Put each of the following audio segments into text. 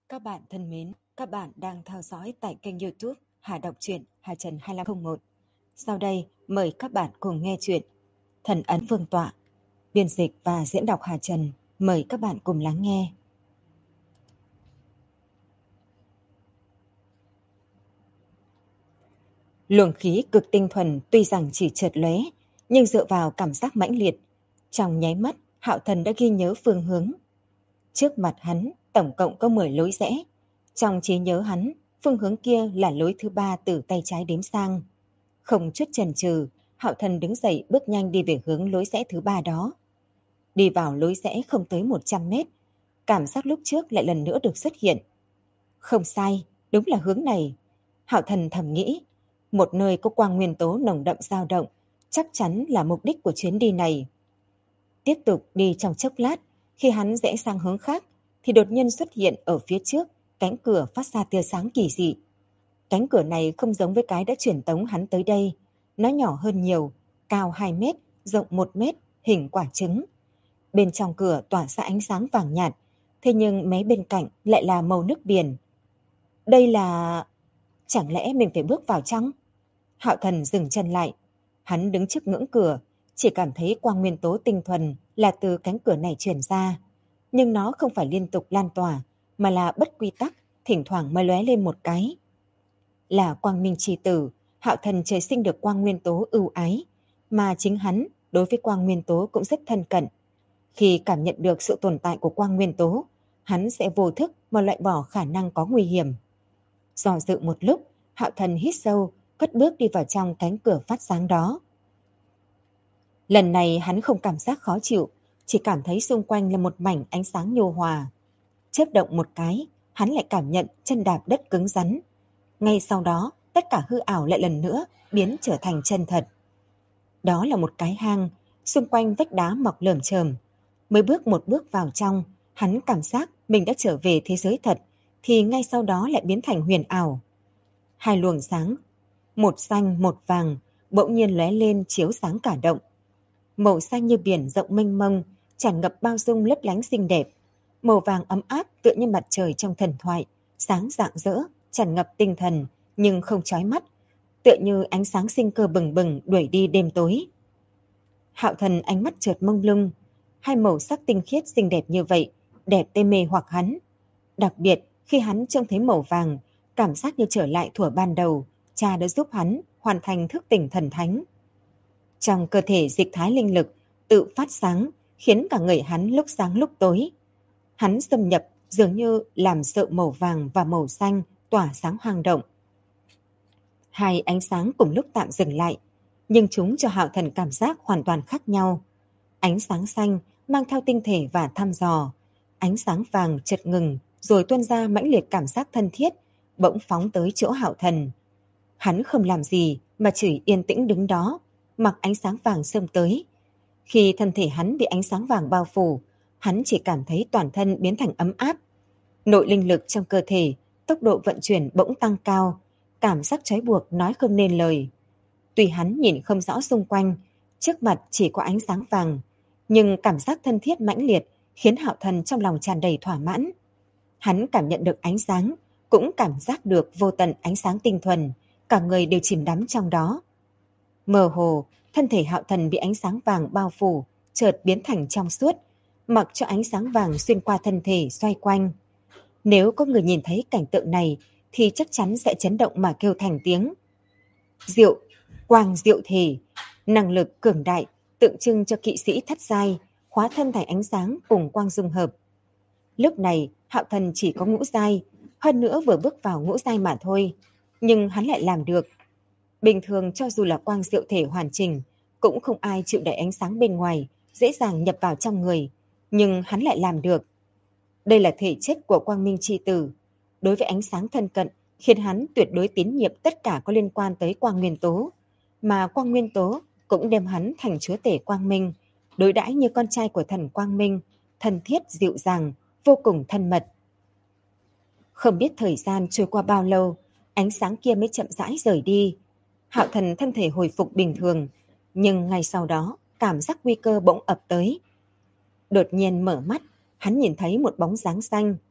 Các bạn thân mến, các bạn đang theo dõi tại kênh YouTube Hà Đọc truyện Hà Trần 2501. Sau đây, mời các bạn cùng nghe chuyện Thần ấn Vương tọa, biên dịch và diễn đọc Hà Trần. Mời các bạn cùng lắng nghe. Luồng khí cực tinh thuần tuy rằng chỉ chợt lóe, nhưng dựa vào cảm giác mãnh liệt, trong nháy mắt, Hạo Thần đã ghi nhớ phương hướng. Trước mặt hắn, tổng cộng có 10 lối rẽ. Trong trí nhớ hắn, phương hướng kia là lối thứ 3 từ tay trái đếm sang. Không chút chần chừ, Hạo Thần đứng dậy bước nhanh đi về hướng lối rẽ thứ 3 đó. Đi vào lối rẽ không tới 100 mét, cảm giác lúc trước lại lần nữa được xuất hiện. Không sai, đúng là hướng này. Hạo Thần thầm nghĩ, một nơi có quang nguyên tố nồng đậm dao động, chắc chắn là mục đích của chuyến đi này. Tiếp tục đi trong chốc lát, khi hắn rẽ sang hướng khác, thì đột nhiên xuất hiện ở phía trước, cánh cửa phát ra tia sáng kỳ dị. Cánh cửa này không giống với cái đã truyền tống hắn tới đây. Nó nhỏ hơn nhiều, cao 2 mét, rộng 1 mét, hình quả trứng. Bên trong cửa tỏa ra ánh sáng vàng nhạt, thế nhưng mé bên cạnh lại là màu nước biển. Đây là... Chẳng lẽ mình phải bước vào trong? Hạo Thần dừng chân lại. Hắn đứng trước ngưỡng cửa, chỉ cảm thấy quang nguyên tố tinh thuần là từ cánh cửa này truyền ra. Nhưng nó không phải liên tục lan tỏa, mà là bất quy tắc, thỉnh thoảng mới lóe lên một cái. Là quang minh chi tử, Hạo Thần trời sinh được quang nguyên tố ưu ái, mà chính hắn đối với quang nguyên tố cũng rất thân cận. Khi cảm nhận được sự tồn tại của quang nguyên tố, hắn sẽ vô thức mà loại bỏ khả năng có nguy hiểm. Do dự một lúc, Hạo Thần hít sâu, cất bước đi vào trong cánh cửa phát sáng đó. Lần này hắn không cảm giác khó chịu, chỉ cảm thấy xung quanh là một mảnh ánh sáng nhu hòa. Chớp động một cái, hắn lại cảm nhận chân đạp đất cứng rắn. Ngay sau đó, tất cả hư ảo lại lần nữa biến trở thành chân thật. Đó là một cái hang, xung quanh vách đá mọc lởm chởm. Mới bước một bước vào trong, hắn cảm giác mình đã trở về thế giới thật, thì ngay sau đó lại biến thành huyền ảo. Hai luồng sáng, một xanh một vàng, bỗng nhiên lóe lên chiếu sáng cả động. Màu xanh như biển rộng mênh mông, tràn ngập bao dung lấp lánh xinh đẹp. Màu vàng ấm áp tựa như mặt trời trong thần thoại, sáng rạng rỡ, tràn ngập tinh thần nhưng không chói mắt, tựa như ánh sáng sinh cơ bừng bừng đuổi đi đêm tối. Hạo Thần ánh mắt chợt mông lung, hai màu sắc tinh khiết xinh đẹp như vậy, đẹp tê mê hoặc hắn. Đặc biệt khi hắn trông thấy màu vàng, cảm giác như trở lại thuở ban đầu, cha đã giúp hắn hoàn thành thức tỉnh thần thánh. Trong cơ thể dịch thái linh lực tự phát sáng, khiến cả người hắn lúc sáng lúc tối. Hắn xâm nhập dường như làm sợ màu vàng và màu xanh tỏa sáng hoang động. Hai ánh sáng cùng lúc tạm dừng lại, nhưng chúng cho Hạo Thần cảm giác hoàn toàn khác nhau. Ánh sáng xanh mang theo tinh thể và thăm dò, ánh sáng vàng chợt ngừng rồi tuôn ra mãnh liệt cảm giác thân thiết, bỗng phóng tới chỗ Hạo Thần. Hắn không làm gì mà chỉ yên tĩnh đứng đó, mặc ánh sáng vàng xông tới. Khi thân thể hắn bị ánh sáng vàng bao phủ, hắn chỉ cảm thấy toàn thân biến thành ấm áp. Nội linh lực trong cơ thể, tốc độ vận chuyển bỗng tăng cao, cảm giác trói buộc nói không nên lời. Tuy hắn nhìn không rõ xung quanh, trước mặt chỉ có ánh sáng vàng, nhưng cảm giác thân thiết mãnh liệt khiến Hạo Thần trong lòng tràn đầy thỏa mãn. Hắn cảm nhận được ánh sáng, cũng cảm giác được vô tận ánh sáng tinh thuần, cả người đều chìm đắm trong đó. Mơ hồ, thân thể Hạo Thần bị ánh sáng vàng bao phủ, chợt biến thành trong suốt, mặc cho ánh sáng vàng xuyên qua thân thể xoay quanh. Nếu có người nhìn thấy cảnh tượng này thì chắc chắn sẽ chấn động mà kêu thành tiếng. Diệu, quang diệu thể, năng lực cường đại, tượng trưng cho kỵ sĩ thất giai, hóa thân thành ánh sáng cùng quang dung hợp. Lúc này, Hạo Thần chỉ có ngũ giai, hơn nữa vừa bước vào ngũ giai mà thôi, nhưng hắn lại làm được. Bình thường cho dù là quang diệu thể hoàn chỉnh, cũng không ai chịu đẩy ánh sáng bên ngoài, dễ dàng nhập vào trong người, nhưng hắn lại làm được. Đây là thể chất của quang minh chi tử. Đối với ánh sáng thân cận, khiến hắn tuyệt đối tín nhiệm tất cả có liên quan tới quang nguyên tố, mà quang nguyên tố cũng đem hắn thành chúa tể quang minh, đối đãi như con trai của thần quang minh, thân thiết dịu dàng, vô cùng thân mật. Không biết thời gian trôi qua bao lâu, ánh sáng kia mới chậm rãi rời đi. Hạo Thần thân thể hồi phục bình thường, nhưng ngay sau đó, cảm giác nguy cơ bỗng ập tới. Đột nhiên mở mắt, hắn nhìn thấy một bóng dáng xanh.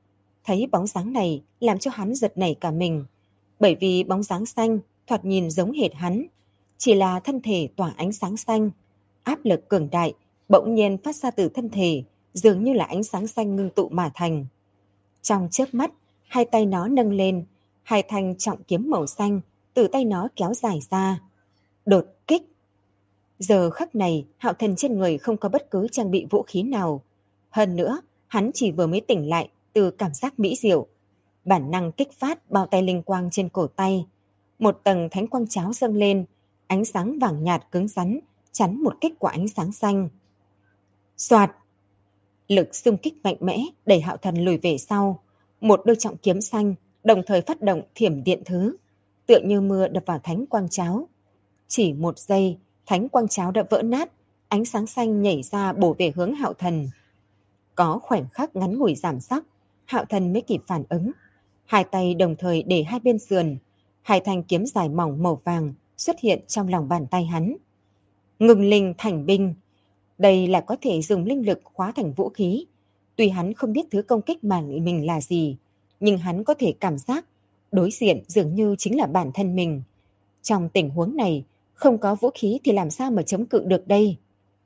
Thấy bóng dáng này làm cho hắn giật nảy cả mình, bởi vì bóng dáng xanh thoạt nhìn giống hệt hắn, chỉ là thân thể tỏa ánh sáng xanh, áp lực cường đại bỗng nhiên phát ra từ thân thể, dường như là ánh sáng xanh ngưng tụ mà thành. Trong chớp mắt, hai tay nó nâng lên, hai thanh trọng kiếm màu xanh từ tay nó kéo dài ra. Đột kích! Giờ khắc này, Hạo Thần trên người không có bất cứ trang bị vũ khí nào. Hơn nữa, hắn chỉ vừa mới tỉnh lại từ cảm giác mỹ diệu. Bản năng kích phát bao tay linh quang trên cổ tay. Một tầng thánh quang cháo dâng lên, ánh sáng vàng nhạt cứng rắn, chắn một kích của ánh sáng xanh. Soạt! Lực xung kích mạnh mẽ đẩy Hạo Thần lùi về sau. Một đôi trọng kiếm xanh đồng thời phát động thiểm điện thứ, tựa như mưa đập vào thánh quang cháo. Chỉ một giây, thánh quang cháo đã vỡ nát, ánh sáng xanh nhảy ra bổ về hướng Hạo Thần. Có khoảnh khắc ngắn ngủi giảm sắc, Hạo Thần mới kịp phản ứng. Hai tay đồng thời để hai bên sườn, hai thanh kiếm dài mỏng màu vàng xuất hiện trong lòng bàn tay hắn. Ngưng linh thành binh. Đây là có thể dùng linh lực hóa thành vũ khí. Tuy hắn không biết thứ công kích mà mình là gì, nhưng hắn có thể cảm giác đối diện dường như chính là bản thân mình. Trong tình huống này, không có vũ khí thì làm sao mà chống cự được đây?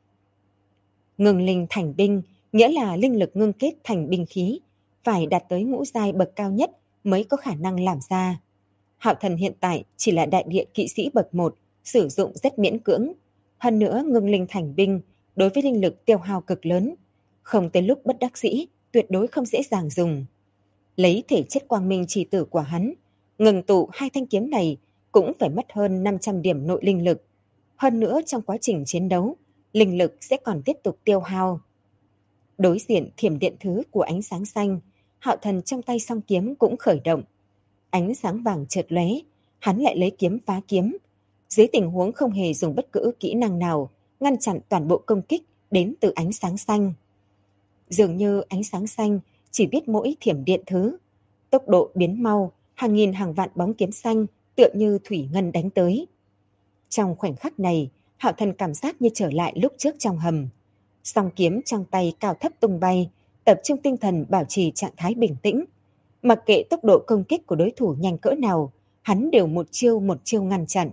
Ngưng linh thành binh nghĩa là linh lực ngưng kết thành binh khí, phải đạt tới ngũ giai bậc cao nhất mới có khả năng làm ra. Hạo Thần hiện tại chỉ là đại địa kỵ sĩ bậc 1, sử dụng rất miễn cưỡng. Hơn nữa ngưng linh thành binh đối với linh lực tiêu hao cực lớn, không tới lúc bất đắc dĩ tuyệt đối không dễ dàng dùng. Lấy thể chất quang minh chỉ tử của hắn, ngừng tụ hai thanh kiếm này cũng phải mất hơn 500 điểm nội linh lực. Hơn nữa trong quá trình chiến đấu, linh lực sẽ còn tiếp tục tiêu hao. Đối diện thiểm điện thứ của ánh sáng xanh, Hạo Thần trong tay song kiếm cũng khởi động. Ánh sáng vàng chợt lóe, hắn lại lấy kiếm phá kiếm. Dưới tình huống không hề dùng bất cứ kỹ năng nào, ngăn chặn toàn bộ công kích đến từ ánh sáng xanh. Dường như ánh sáng xanh chỉ biết mỗi thiểm điện thứ. Tốc độ biến mau, hàng nghìn hàng vạn bóng kiếm xanh tựa như thủy ngân đánh tới. Trong khoảnh khắc này, Hạo Thần cảm giác như trở lại lúc trước trong hầm. Song kiếm trong tay cao thấp tung bay, tập trung tinh thần bảo trì trạng thái bình tĩnh. Mặc kệ tốc độ công kích của đối thủ nhanh cỡ nào, hắn đều một chiêu ngăn chặn.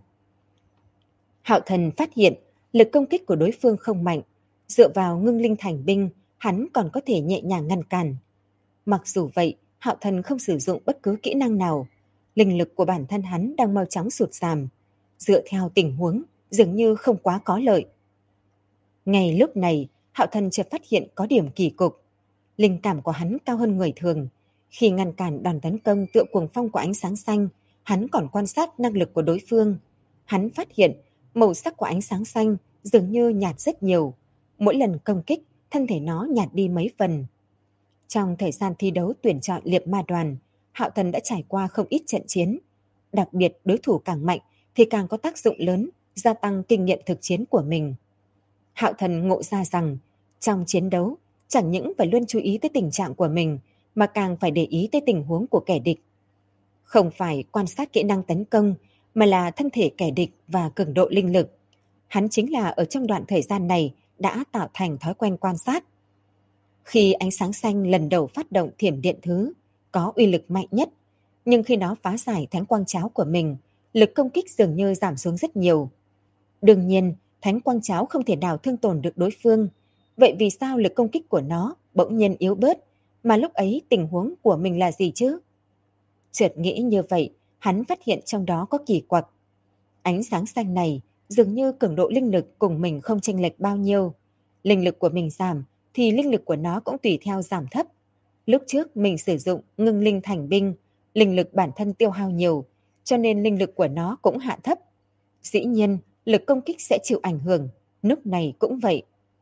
Hạo Thần phát hiện lực công kích của đối phương không mạnh, dựa vào ngưng linh thành binh, hắn còn có thể nhẹ nhàng ngăn cản. Mặc dù vậy, Hạo Thần không sử dụng bất cứ kỹ năng nào, linh lực của bản thân hắn đang mau chóng sụt giảm, dựa theo tình huống dường như không quá có lợi. Ngay lúc này, Hạo Thần chợt phát hiện có điểm kỳ cục. Linh cảm của hắn cao hơn người thường. Khi ngăn cản đòn tấn công tựa cuồng phong của ánh sáng xanh, hắn còn quan sát năng lực của đối phương. Hắn phát hiện màu sắc của ánh sáng xanh dường như nhạt rất nhiều. Mỗi lần công kích, thân thể nó nhạt đi mấy phần. Trong thời gian thi đấu tuyển chọn liệp ma đoàn, Hạo Thần đã trải qua không ít trận chiến. Đặc biệt đối thủ càng mạnh thì càng có tác dụng lớn, gia tăng kinh nghiệm thực chiến của mình. Hạo Thần ngộ ra rằng, trong chiến đấu, chẳng những phải luôn chú ý tới tình trạng của mình, mà càng phải để ý tới tình huống của kẻ địch. Không phải quan sát kỹ năng tấn công, mà là thân thể kẻ địch và cường độ linh lực. Hắn chính là ở trong đoạn thời gian này đã tạo thành thói quen quan sát. Khi ánh sáng xanh lần đầu phát động thiểm điện thứ, có uy lực mạnh nhất, nhưng khi nó phá giải thánh quang cháo của mình, lực công kích dường như giảm xuống rất nhiều. Đương nhiên, thánh quang cháo không thể nào thương tổn được đối phương. Vậy vì sao lực công kích của nó bỗng nhiên yếu bớt, mà lúc ấy tình huống của mình là gì chứ? Chợt nghĩ như vậy, hắn phát hiện trong đó có kỳ quặc. Ánh sáng xanh này dường như cường độ linh lực cùng mình không chênh lệch bao nhiêu. Linh lực của mình giảm thì linh lực của nó cũng tùy theo giảm thấp. Lúc trước mình sử dụng ngưng linh thành binh, linh lực bản thân tiêu hao nhiều, cho nên linh lực của nó cũng hạ thấp. Dĩ nhiên, lực công kích sẽ chịu ảnh hưởng, lúc này cũng vậy.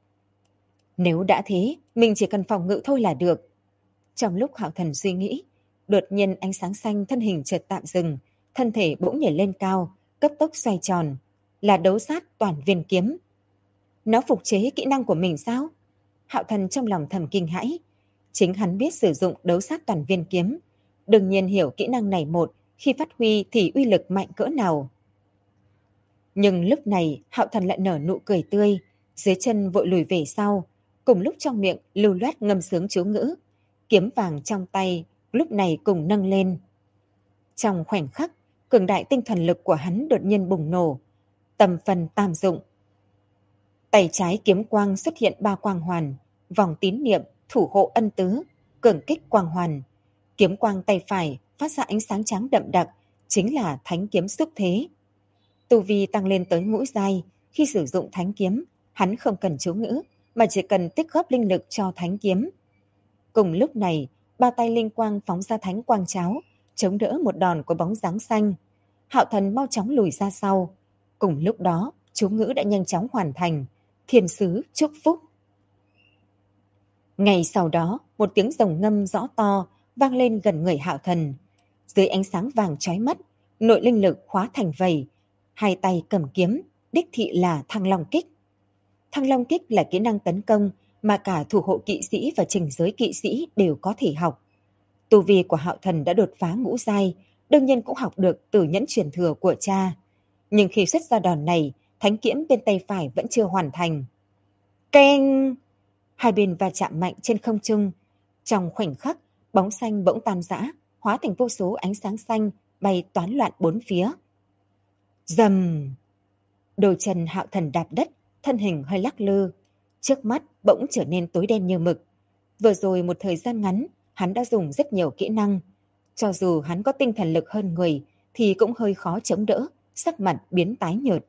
Nếu đã thế, mình chỉ cần phòng ngự thôi là được. Trong lúc Hạo Thần suy nghĩ, đột nhiên ánh sáng xanh thân hình chợt tạm dừng, thân thể bỗng nhảy lên cao, cấp tốc xoay tròn, là đấu sát toàn viên kiếm. Nó phục chế kỹ năng của mình sao? Hạo Thần trong lòng thầm kinh hãi. Chính hắn biết sử dụng đấu sát toàn viên kiếm, đương nhiên hiểu kỹ năng này khi phát huy thì uy lực mạnh cỡ nào. Nhưng lúc này Hạo Thần lại nở nụ cười tươi, dưới chân vội lùi về sau, cùng lúc trong miệng lưu loát ngâm sướng chú ngữ. Kiếm vàng trong tay lúc này cùng nâng lên. Trong khoảnh khắc, cường đại tinh thần lực của hắn đột nhiên bùng nổ, tầm phần tam dụng. Tay trái kiếm quang xuất hiện 3 quang hoàn, vòng tín niệm, thủ hộ ân tứ, cường kích quang hoàn. Kiếm quang tay phải phát ra ánh sáng trắng đậm đặc, chính là thánh kiếm xúc thế. Tu vi tăng lên tới ngũ giai, khi sử dụng thánh kiếm, hắn không cần chú ngữ, mà chỉ cần tích góp linh lực cho thánh kiếm. Cùng lúc này, 3 tay linh quang phóng ra thánh quang cháo, chống đỡ một đòn của bóng dáng xanh. Hạo Thần mau chóng lùi ra sau. Cùng lúc đó, chú ngữ đã nhanh chóng hoàn thành. Thiên sứ chúc phúc. Ngay sau đó, một tiếng rồng ngâm rõ to vang lên gần người Hạo Thần. Dưới ánh sáng vàng chói mắt, nội linh lực hóa thành vầy. Hai tay cầm kiếm, đích thị là Thăng Long Kích. Thăng Long Kích là kỹ năng tấn công mà cả thủ hộ kỵ sĩ và trình giới kỵ sĩ đều có thể học. Tu vi của Hạo Thần đã đột phá ngũ giai, đương nhiên cũng học được từ nhẫn truyền thừa của cha. Nhưng khi xuất ra đòn này, thánh kiếm bên tay phải vẫn chưa hoàn thành. Keng! Hai bên va chạm mạnh trên không trung. Trong khoảnh khắc, bóng xanh bỗng tan rã, hóa thành vô số ánh sáng xanh bay toán loạn bốn phía. Rầm! Đôi chân Hạo Thần đạp đất, thân hình hơi lắc lư. Trước mắt bỗng trở nên tối đen như mực. Vừa rồi một thời gian ngắn, hắn đã dùng rất nhiều kỹ năng. Cho dù hắn có tinh thần lực hơn người, thì cũng hơi khó chống đỡ, sắc mặt biến tái nhợt.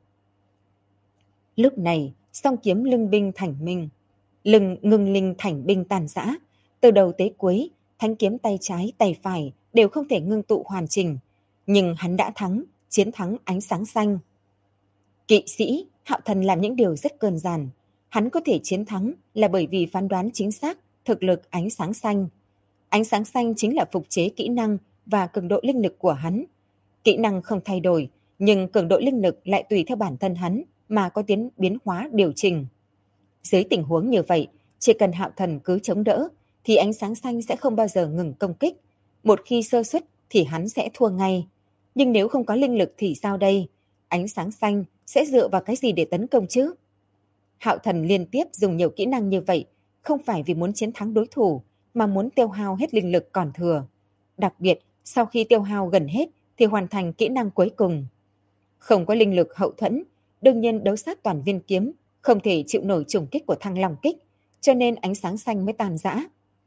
Lúc này, song kiếm lưng binh thành minh, ngưng linh thành binh tàn rã. Từ đầu tới cuối, thanh kiếm tay trái, tay phải đều không thể ngưng tụ hoàn chỉnh. Nhưng hắn đã thắng, chiến thắng ánh sáng xanh. Kỵ sĩ, Hạo Thần làm những điều rất đơn giản. Hắn có thể chiến thắng là bởi vì phán đoán chính xác thực lực ánh sáng xanh. Ánh sáng xanh chính là phục chế kỹ năng và cường độ linh lực của hắn. Kỹ năng không thay đổi, nhưng cường độ linh lực lại tùy theo bản thân hắn mà có biến hóa điều chỉnh. Dưới tình huống như vậy, chỉ cần Hạo Thần cứ chống đỡ, thì ánh sáng xanh sẽ không bao giờ ngừng công kích. Một khi sơ suất thì hắn sẽ thua ngay. Nhưng nếu không có linh lực thì sao đây? Ánh sáng xanh sẽ dựa vào cái gì để tấn công chứ? Hạo Thần liên tiếp dùng nhiều kỹ năng như vậy, không phải vì muốn chiến thắng đối thủ, mà muốn tiêu hao hết linh lực còn thừa. Đặc biệt, sau khi tiêu hao gần hết thì hoàn thành kỹ năng cuối cùng. Không có linh lực hậu thuẫn, đương nhiên đấu sát toàn viên kiếm không thể chịu nổi trùng kích của Thăng Long Kích, cho nên ánh sáng xanh mới tan rã.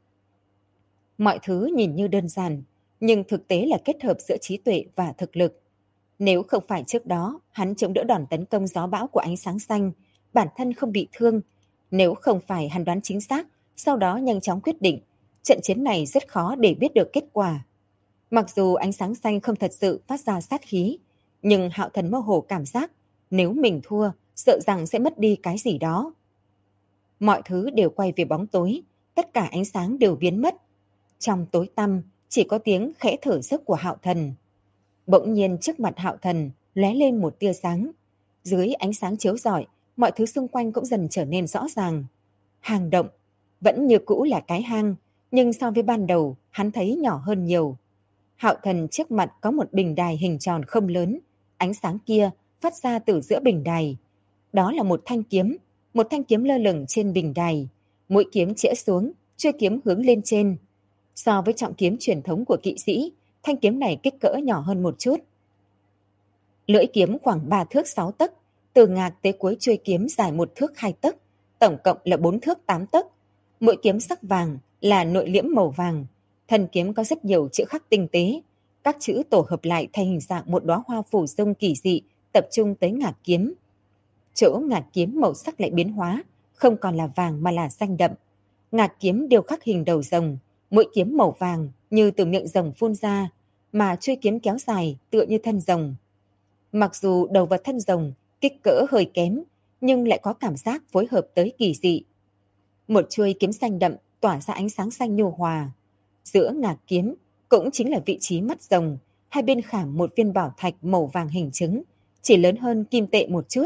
Mọi thứ nhìn như đơn giản, nhưng thực tế là kết hợp giữa trí tuệ và thực lực. Nếu không phải trước đó hắn chống đỡ đòn tấn công gió bão của ánh sáng xanh, bản thân không bị thương. Nếu không phải hắn đoán chính xác, sau đó nhanh chóng quyết định, trận chiến này rất khó để biết được kết quả. Mặc dù ánh sáng xanh không thật sự phát ra sát khí, nhưng Hạo Thần mơ hồ cảm giác nếu mình thua, sợ rằng sẽ mất đi cái gì đó. Mọi thứ đều quay về bóng tối, tất cả ánh sáng đều biến mất. Trong tối tăm, chỉ có tiếng khẽ thở dốc của Hạo Thần. Bỗng nhiên trước mặt Hạo Thần lóe lên một tia sáng. Dưới ánh sáng chiếu rọi, mọi thứ xung quanh cũng dần trở nên rõ ràng. Hang động, vẫn như cũ là cái hang, nhưng so với ban đầu, hắn thấy nhỏ hơn nhiều. Hạo Thần trước mặt có một bình đài hình tròn không lớn, ánh sáng kia phát ra từ giữa bình đài. Đó là một thanh kiếm lơ lửng trên bình đài. Mũi kiếm chĩa xuống, chuôi kiếm hướng lên trên. So với trọng kiếm truyền thống của kỵ sĩ, thanh kiếm này kích cỡ nhỏ hơn một chút. Lưỡi kiếm khoảng 3 thước 6 tấc, từ ngạc tới cuối chuôi kiếm dài 1 thước 2 tấc, tổng cộng là 4 thước 8 tấc. Mũi kiếm sắc vàng là nội liễm màu vàng. Thân kiếm có rất nhiều chữ khắc tinh tế. Các chữ tổ hợp lại thành hình dạng một đóa hoa phổ dung kỳ dị, tập trung tới ngạc kiếm. Chỗ ngạc kiếm màu sắc lại biến hóa, không còn là vàng mà là xanh đậm. Ngạc kiếm đều khắc hình đầu rồng, mũi kiếm màu vàng như từ miệng rồng phun ra, mà chuôi kiếm kéo dài tựa như thân rồng. Mặc dù đầu và thân rồng kích cỡ hơi kém, nhưng lại có cảm giác phối hợp tới kỳ dị. Một chuôi kiếm xanh đậm tỏa ra ánh sáng xanh nhu hòa. Giữa ngạc kiếm cũng chính là vị trí mắt rồng, hai bên khảm một viên bảo thạch màu vàng hình trứng, chỉ lớn hơn kim tệ một chút.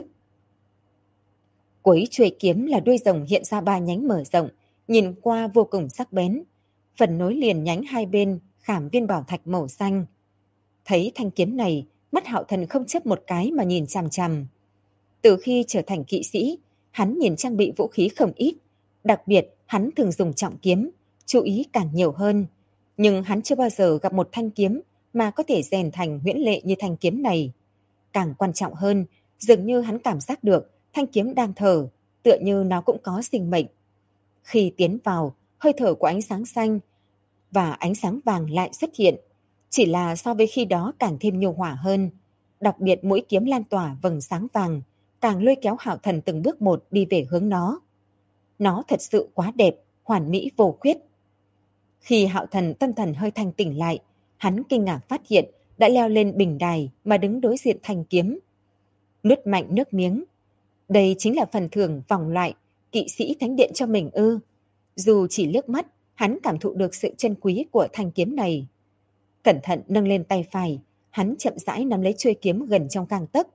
Cuối chuôi kiếm là đuôi rồng hiện ra 3 nhánh mở rộng, nhìn qua vô cùng sắc bén. Phần nối liền nhánh hai bên khảm viên bảo thạch màu xanh. Thấy thanh kiếm này, mắt Hạo Thần không chấp một cái mà nhìn chằm chằm. Từ khi trở thành kỵ sĩ, hắn nhìn trang bị vũ khí không ít. Đặc biệt, hắn thường dùng trọng kiếm, chú ý càng nhiều hơn. Nhưng hắn chưa bao giờ gặp một thanh kiếm mà có thể rèn thành huyễn lệ như thanh kiếm này. Càng quan trọng hơn, dường như hắn cảm giác được thanh kiếm đang thở, tựa như nó cũng có sinh mệnh. Khi tiến vào, hơi thở của ánh sáng xanh và ánh sáng vàng lại xuất hiện, chỉ là so với khi đó càng thêm nhu hòa hơn. Đặc biệt mũi kiếm lan tỏa vầng sáng vàng, càng lôi kéo Hạo Thần từng bước một đi về hướng nó. Nó thật sự quá đẹp, hoàn mỹ vô khuyết. Khi Hạo Thần tâm thần hơi thanh tỉnh lại, hắn kinh ngạc phát hiện đã leo lên bình đài mà đứng đối diện thanh kiếm. Nuốt mạnh nước miếng. Đây chính là phần thưởng vòng loại kỵ sĩ thánh điện cho mình ư? Dù chỉ liếc mắt, hắn cảm thụ được sự chân quý của thanh kiếm này. Cẩn thận nâng lên tay phải, hắn chậm rãi nắm lấy chuôi kiếm gần trong gang tấc.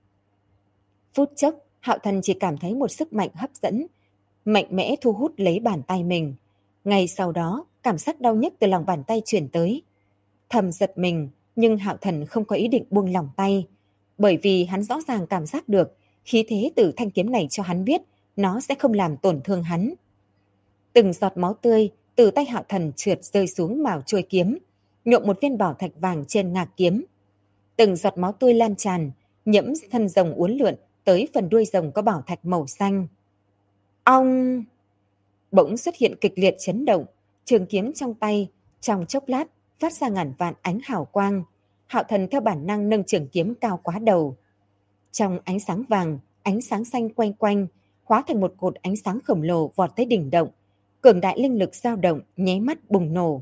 Phút chốc, Hạo Thần chỉ cảm thấy một sức mạnh hấp dẫn, mạnh mẽ thu hút lấy bàn tay mình. Ngay sau đó, cảm giác đau nhức từ lòng bàn tay chuyển tới. Thầm giật mình, nhưng Hạo Thần không có ý định buông lỏng tay, bởi vì hắn rõ ràng cảm giác được khí thế từ thanh kiếm này cho hắn biết nó sẽ không làm tổn thương hắn. Từng giọt máu tươi từ tay Hạo Thần trượt rơi xuống mào chuôi kiếm, nhuộm một viên bảo thạch vàng trên ngạc kiếm. Từng giọt máu tươi lan tràn, nhiễm thân rồng uốn lượn tới phần đuôi rồng có bảo thạch màu xanh. Ong! Bỗng xuất hiện kịch liệt chấn động, trường kiếm trong tay, trong chốc lát phát ra ngàn vạn ánh hào quang. Hạo Thần theo bản năng nâng trường kiếm cao quá đầu. Trong ánh sáng vàng, ánh sáng xanh quanh quanh, hóa thành một cột ánh sáng khổng lồ vọt tới đỉnh động. Cường đại linh lực dao động, nháy mắt bùng nổ.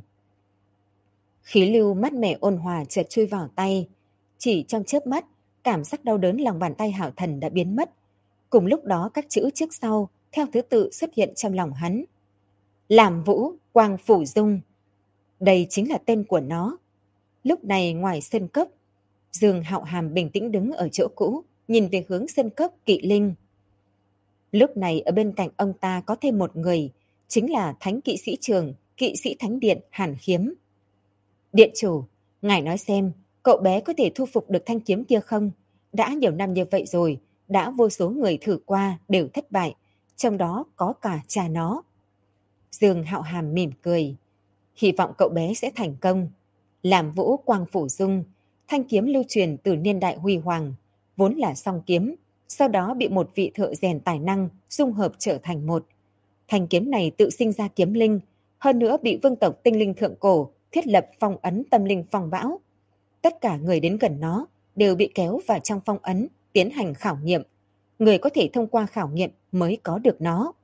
Khí lưu mát mẻ ôn hòa chợt chui vào tay. Chỉ trong chớp mắt, cảm giác đau đớn lòng bàn tay Hạo Thần đã biến mất. Cùng lúc đó các chữ trước sau theo thứ tự xuất hiện trong lòng hắn. Làm Vũ, Quang Phủ Dung. Đây chính là tên của nó. Lúc này ngoài sân cốc, Dương Hạo Hàm bình tĩnh đứng ở chỗ cũ, nhìn về hướng sân cốc Kỵ Linh. Lúc này ở bên cạnh ông ta có thêm một người, chính là Thánh Kỵ Sĩ Trường, Kỵ Sĩ Thánh Điện Hàn Khiếm. Điện chủ, ngài nói xem, cậu bé có thể thu phục được thanh kiếm kia không? Đã nhiều năm như vậy rồi, đã vô số người thử qua đều thất bại, trong đó có cả cha nó. Dương Hạo Hàm mỉm cười. Hy vọng cậu bé sẽ thành công. Làm Vũ, Quang Phủ Dung, thanh kiếm lưu truyền từ niên đại huy hoàng, vốn là song kiếm, sau đó bị một vị thợ rèn tài năng dung hợp trở thành một. Thanh kiếm này tự sinh ra kiếm linh, hơn nữa bị vương tộc tinh linh thượng cổ thiết lập phong ấn tâm linh phong bão. Tất cả người đến gần nó đều bị kéo vào trong phong ấn, tiến hành khảo nghiệm. Người có thể thông qua khảo nghiệm mới có được nó.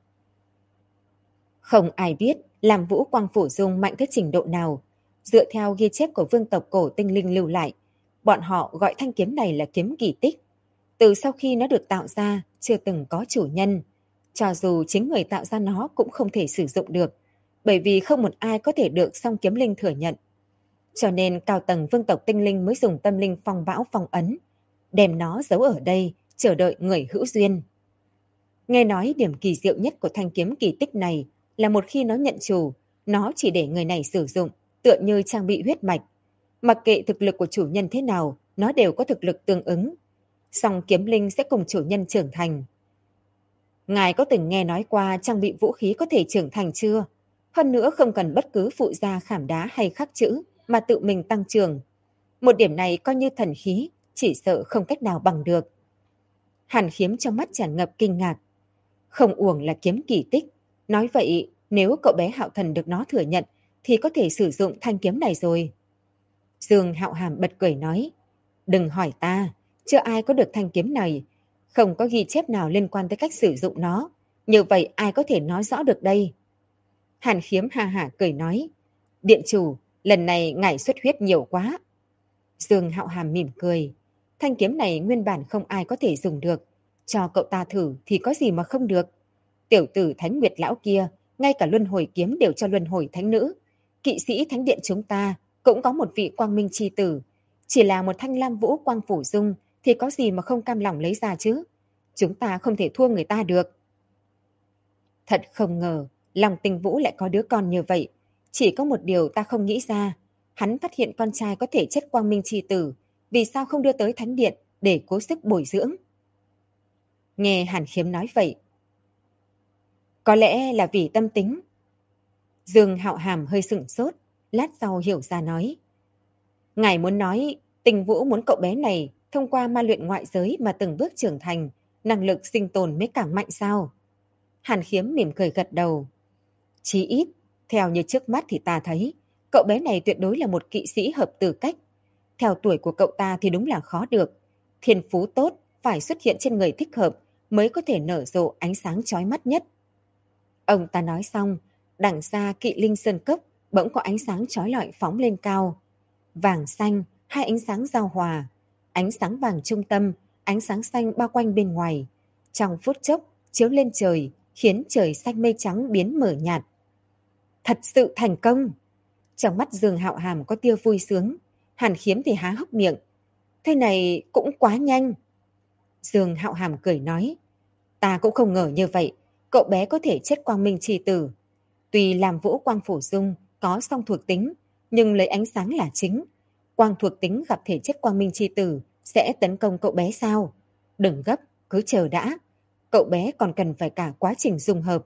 Không ai biết Làm Vũ, Quang Phủ Dung mạnh tới trình độ nào. Dựa theo ghi chép của vương tộc cổ tinh linh lưu lại, bọn họ gọi thanh kiếm này là kiếm kỳ tích. Từ sau khi nó được tạo ra, chưa từng có chủ nhân. Cho dù chính người tạo ra nó cũng không thể sử dụng được, bởi vì không một ai có thể được song kiếm linh thừa nhận. Cho nên cao tầng vương tộc tinh linh mới dùng tâm linh phong bão phong ấn, đem nó giấu ở đây, chờ đợi người hữu duyên. Nghe nói điểm kỳ diệu nhất của thanh kiếm kỳ tích này là một khi nó nhận chủ, nó chỉ để người này sử dụng, tựa như trang bị huyết mạch. Mặc kệ thực lực của chủ nhân thế nào, nó đều có thực lực tương ứng. Song kiếm linh sẽ cùng chủ nhân trưởng thành. Ngài có từng nghe nói qua trang bị vũ khí có thể trưởng thành chưa? Hơn nữa không cần bất cứ phụ gia khảm đá hay khắc chữ mà tự mình tăng trưởng. Một điểm này coi như thần khí, chỉ sợ không cách nào bằng được. Hàn Khiếm trong mắt tràn ngập kinh ngạc. Không uổng là kiếm kỳ tích. Nói vậy, nếu cậu bé Hạo Thần được nó thừa nhận, thì có thể sử dụng thanh kiếm này rồi. Dương Hạo Hàm bật cười nói, đừng hỏi ta, chưa ai có được thanh kiếm này. Không có ghi chép nào liên quan tới cách sử dụng nó. Như vậy ai có thể nói rõ được đây? Hàn Khiếm ha hả cười nói, điện chủ, lần này ngài xuất huyết nhiều quá. Dương Hạo Hàm mỉm cười, thanh kiếm này nguyên bản không ai có thể dùng được. Cho cậu ta thử thì có gì mà không được. Tiểu tử Thánh Nguyệt lão kia, ngay cả luân hồi kiếm đều cho luân hồi thánh nữ. Kỵ sĩ thánh điện chúng ta cũng có một vị quang minh chi tử. Chỉ là một thanh Lam Vũ, Quang Phủ Dung thì có gì mà không cam lòng lấy ra chứ. Chúng ta không thể thua người ta được. Thật không ngờ, lòng Tình Vũ lại có đứa con như vậy. Chỉ có một điều ta không nghĩ ra. Hắn phát hiện con trai có thể chất quang minh chi tử. Vì sao không đưa tới thánh điện để cố sức bồi dưỡng? Nghe Hàn Khiếm nói vậy, có lẽ là vì tâm tính. Dương Hạo Hàm hơi sửng sốt. Lát sau hiểu ra nói. Ngài muốn nói Tình Vũ muốn cậu bé này thông qua ma luyện ngoại giới mà từng bước trưởng thành, năng lực sinh tồn mới càng mạnh sao? Hàn Khiếm mỉm cười gật đầu. Chí ít, theo như trước mắt thì ta thấy, cậu bé này tuyệt đối là một kỵ sĩ hợp tư cách. Theo tuổi của cậu ta thì đúng là khó được. Thiên phú tốt phải xuất hiện trên người thích hợp mới có thể nở rộ ánh sáng chói mắt nhất. Ông ta nói xong, đằng xa Kỵ Linh Sơn Cốc bỗng có ánh sáng chói lọi phóng lên cao. Vàng xanh, hai ánh sáng giao hòa. Ánh sáng vàng trung tâm, ánh sáng xanh bao quanh bên ngoài. Trong phút chốc, chiếu lên trời, khiến trời xanh mây trắng biến mở nhạt. Thật sự thành công! Trong mắt Dương Hạo Hàm có tia vui sướng. Hàn Khiếm thì há hốc miệng. Thế này cũng quá nhanh. Dương Hạo Hàm cười nói. Ta cũng không ngờ như vậy. Cậu bé có thể chết quang minh chi tử. Tuy làm Vũ Quang Phổ Dung có song thuộc tính, nhưng lấy ánh sáng là chính. Quang thuộc tính gặp thể chất quang minh chi tử sẽ tấn công cậu bé sao? Đừng gấp, cứ chờ đã. Cậu bé còn cần phải cả quá trình dung hợp.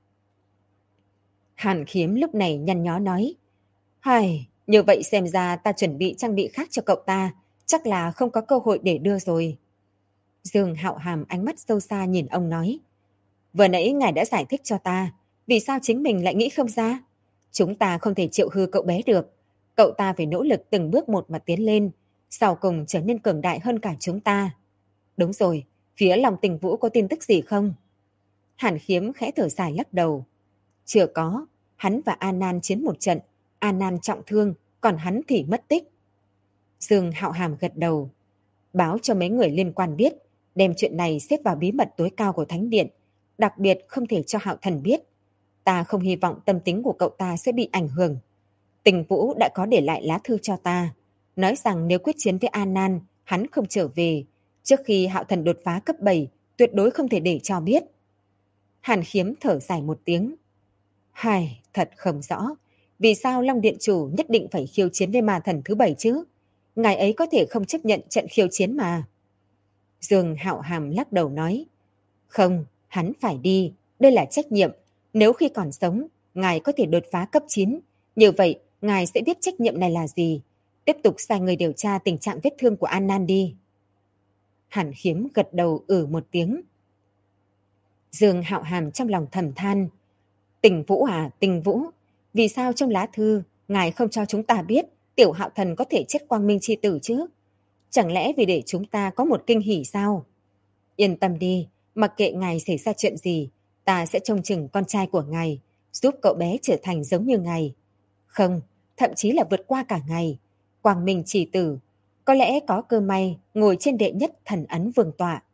Hàn Khiếm lúc này nhăn nhó nói. Hài, như vậy xem ra ta chuẩn bị trang bị khác cho cậu ta, chắc là không có cơ hội để đưa rồi. Dương Hạo Hàm ánh mắt sâu xa nhìn ông nói. Vừa nãy ngài đã giải thích cho ta, vì sao chính mình lại nghĩ không ra? Chúng ta không thể triệu hư cậu bé được. Cậu ta phải nỗ lực từng bước một mà tiến lên, sau cùng trở nên cường đại hơn cả chúng ta. Đúng rồi, phía lòng Tình Vũ có tin tức gì không? Hàn Khiếm khẽ thở dài lắc đầu. Chưa có, hắn và A Nan chiến một trận, A Nan trọng thương, còn hắn thì mất tích. Dương Hạo Hàm gật đầu. Báo cho mấy người liên quan biết, đem chuyện này xếp vào bí mật tối cao của Thánh Điện, đặc biệt không thể cho Hạo Thần biết. Ta không hy vọng tâm tính của cậu ta sẽ bị ảnh hưởng. Tình Vũ đã có để lại lá thư cho ta, nói rằng nếu quyết chiến với A Nan, hắn không trở về. Trước khi Hạo Thần đột phá cấp 7, tuyệt đối không thể để cho biết. Hàn Khiếm thở dài một tiếng. Hài, thật không rõ. Vì sao Long Điện Chủ nhất định phải khiêu chiến với ma thần thứ 7 chứ? Ngài ấy có thể không chấp nhận trận khiêu chiến mà. Dương Hạo Hàm lắc đầu nói. Không, hắn phải đi. Đây là trách nhiệm. Nếu khi còn sống, ngài có thể đột phá cấp 9. Như vậy, ngài sẽ biết trách nhiệm này là gì. Tiếp tục sai người điều tra tình trạng vết thương của An Nan đi. Hàn Khiếm gật đầu một tiếng. Dương Hạo Hàm trong lòng thầm than. Tình Vũ à, Tình Vũ, vì sao trong lá thư ngài không cho chúng ta biết Tiểu Hạo Thần có thể chết quang minh chi tử chứ? Chẳng lẽ vì để chúng ta có một kinh hỉ sao? Yên tâm đi, mặc kệ ngài xảy ra chuyện gì, ta sẽ trông chừng con trai của ngài, giúp cậu bé trở thành giống như ngài. Không, thậm chí là vượt qua cả ngài. Quang minh chỉ tử, có lẽ có cơ may ngồi trên đệ nhất thần ấn vương tọa.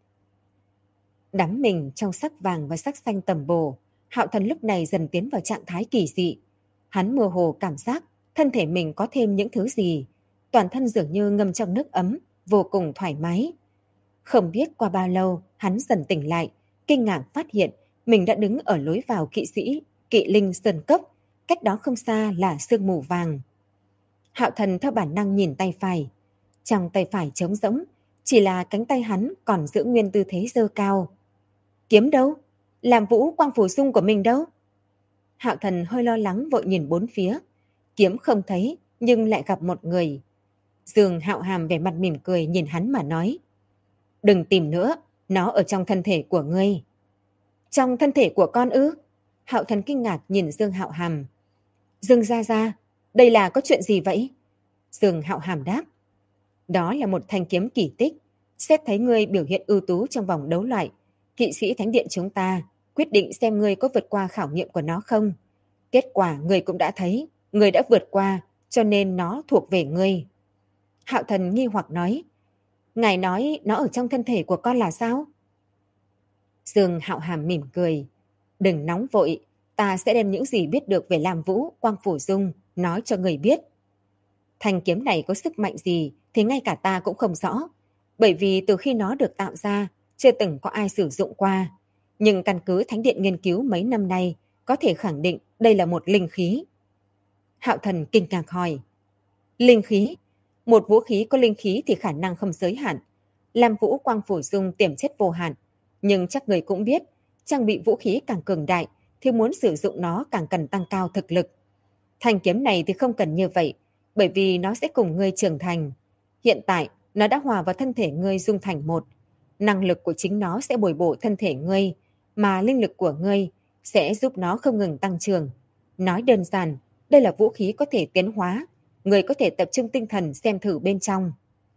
Đắm mình trong sắc vàng và sắc xanh tầm bổ, Hạo Thần lúc này dần tiến vào trạng thái kỳ dị. Hắn mơ hồ cảm giác thân thể mình có thêm những thứ gì, toàn thân dường như ngâm trong nước ấm, vô cùng thoải mái. Không biết qua bao lâu, hắn dần tỉnh lại, kinh ngạc phát hiện mình đã đứng ở lối vào Kỵ Linh Sơn Cốc, cách đó không xa là sương mù vàng. Hạo Thần theo bản năng nhìn tay phải. Trong tay phải trống rỗng, chỉ là cánh tay hắn còn giữ nguyên tư thế giơ cao. Kiếm đâu? Làm Vũ Quang Phổ Dung của mình đâu? Hạo Thần hơi lo lắng vội nhìn bốn phía. Kiếm không thấy, nhưng lại gặp một người. Dương Hạo Hàm vẻ mặt mỉm cười nhìn hắn mà nói. Đừng tìm nữa, nó ở trong thân thể của ngươi. Trong thân thể của con ư? Hạo Thần kinh ngạc nhìn Dương Hạo Hàm. Dương gia gia, đây là có chuyện gì vậy? Dương Hạo Hàm đáp. Đó là một thanh kiếm kỳ tích. Xét thấy ngươi biểu hiện ưu tú trong vòng đấu loại, kỵ sĩ Thánh Điện chúng ta quyết định xem ngươi có vượt qua khảo nghiệm của nó không. Kết quả ngươi cũng đã thấy, ngươi đã vượt qua, cho nên nó thuộc về ngươi. Hạo Thần nghi hoặc nói. Ngài nói nó ở trong thân thể của con là sao? Dương Hạo Hàm mỉm cười. Đừng nóng vội, ta sẽ đem những gì biết được về Lam Vũ, Quang Phổ Dung nói cho người biết. Thanh kiếm này có sức mạnh gì thì ngay cả ta cũng không rõ, bởi vì từ khi nó được tạo ra, chưa từng có ai sử dụng qua. Nhưng căn cứ Thánh Điện nghiên cứu mấy năm nay, có thể khẳng định đây là một linh khí. Hạo Thần kinh ngạc hỏi. Linh khí? Một vũ khí có linh khí thì khả năng không giới hạn. Lam Vũ Quang Phổ Dung tiềm chất vô hạn. Nhưng chắc người cũng biết, trang bị vũ khí càng cường đại thì muốn sử dụng nó càng cần tăng cao thực lực. Thanh kiếm này thì không cần như vậy, bởi vì nó sẽ cùng ngươi trưởng thành. Hiện tại, nó đã hòa vào thân thể ngươi dung thành một. Năng lực của chính nó sẽ bồi bổ thân thể ngươi, mà linh lực của ngươi sẽ giúp nó không ngừng tăng trưởng. Nói đơn giản, đây là vũ khí có thể tiến hóa. Ngươi có thể tập trung tinh thần xem thử bên trong.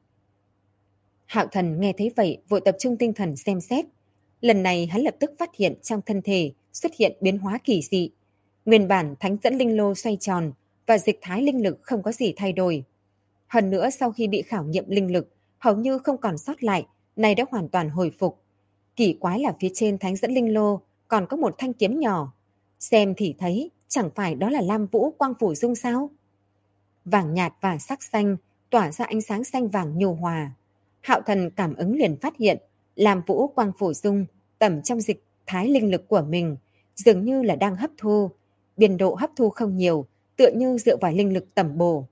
Hạo Thần nghe thấy vậy vội tập trung tinh thần xem xét. Lần này hắn lập tức phát hiện trong thân thể xuất hiện biến hóa kỳ dị. Nguyên bản thánh dẫn linh lô xoay tròn và dịch thái linh lực không có gì thay đổi. Hơn nữa sau khi bị khảo nghiệm linh lực, hầu như không còn sót lại, nay đã hoàn toàn hồi phục. Kỳ quái là phía trên thánh dẫn linh lô còn có một thanh kiếm nhỏ. Xem thì thấy, chẳng phải đó là Lam Vũ Quang Phủ Dung sao? Vàng nhạt và sắc xanh, tỏa ra ánh sáng xanh vàng nhu hòa. Hạo Thần cảm ứng liền phát hiện, Lam Vũ Quang Phủ Dung tẩm trong dịch thái linh lực của mình, dường như là đang hấp thu. Biên độ hấp thu không nhiều, tựa như dựa vào linh lực tẩm bổ.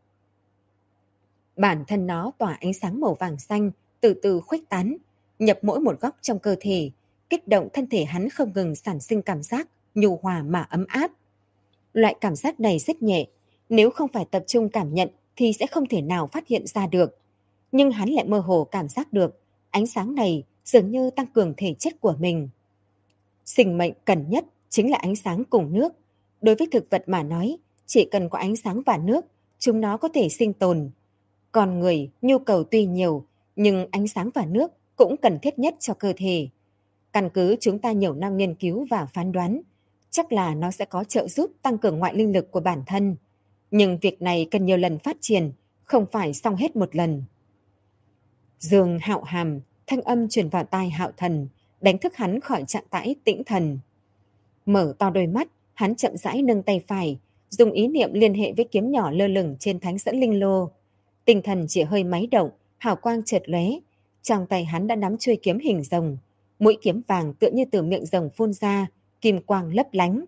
Bản thân nó tỏa ánh sáng màu vàng xanh, từ từ khuếch tán, nhập mỗi một góc trong cơ thể, kích động thân thể hắn không ngừng sản sinh cảm giác nhu hòa mà ấm áp. Loại cảm giác này rất nhẹ, nếu không phải tập trung cảm nhận thì sẽ không thể nào phát hiện ra được. Nhưng hắn lại mơ hồ cảm giác được, ánh sáng này dường như tăng cường thể chất của mình. Sinh mệnh cần nhất chính là ánh sáng cùng nước. Đối với thực vật mà nói, chỉ cần có ánh sáng và nước, chúng nó có thể sinh tồn. Con người nhu cầu tuy nhiều, nhưng ánh sáng và nước cũng cần thiết nhất cho cơ thể. Căn cứ chúng ta nhiều năm nghiên cứu và phán đoán, chắc là nó sẽ có trợ giúp tăng cường ngoại linh lực của bản thân. Nhưng việc này cần nhiều lần phát triển, không phải xong hết một lần. Dương Hạo Hàm, thanh âm truyền vào tai Hạo Thần, đánh thức hắn khỏi trạng thái tĩnh thần. Mở to đôi mắt, hắn chậm rãi nâng tay phải, dùng ý niệm liên hệ với kiếm nhỏ lơ lửng trên thánh dẫn linh lô. Tinh thần chỉ hơi máy động, hào quang chợt lóe, trong tay hắn đã nắm chuôi kiếm hình rồng, mũi kiếm vàng tựa như từ miệng rồng phun ra, kim quang lấp lánh.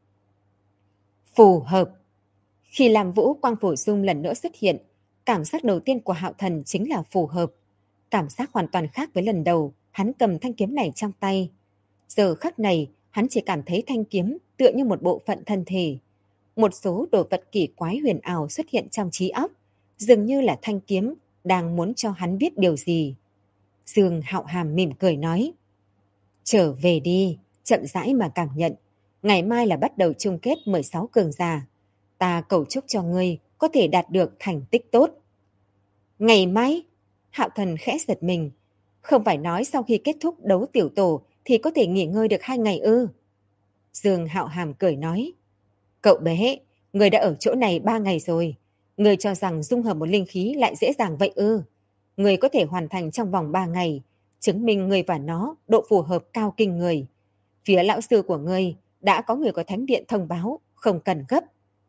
Phù hợp. Khi Lam Vũ Quang Phổ Dung lần nữa xuất hiện, cảm giác đầu tiên của Hạo Thần chính là phù hợp. Cảm giác hoàn toàn khác với lần đầu hắn cầm thanh kiếm này trong tay. Giờ khắc này, hắn chỉ cảm thấy thanh kiếm tựa như một bộ phận thân thể. Một số đồ vật kỳ quái huyền ảo xuất hiện trong trí óc, dường như là thanh kiếm đang muốn cho hắn biết điều gì. Dương Hạo Hàm mỉm cười nói, trở về đi, chậm rãi mà cảm nhận. Ngày mai là bắt đầu chung kết 16 cường giả. Ta cầu chúc cho ngươi có thể đạt được thành tích tốt. Ngày mai? Hạo Thần khẽ giật mình. Không phải nói sau khi kết thúc đấu tiểu tổ thì có thể nghỉ ngơi được 2 ngày ư? Dương Hạo Hàm cười nói, cậu bé, ngươi đã ở chỗ này 3 ngày rồi. Ngươi cho rằng dung hợp một linh khí lại dễ dàng vậy ư? Ngươi có thể hoàn thành trong vòng 3 ngày, chứng minh ngươi và nó độ phù hợp cao kinh người. Phía lão sư của ngươi đã có người có thánh điện thông báo, không cần gấp.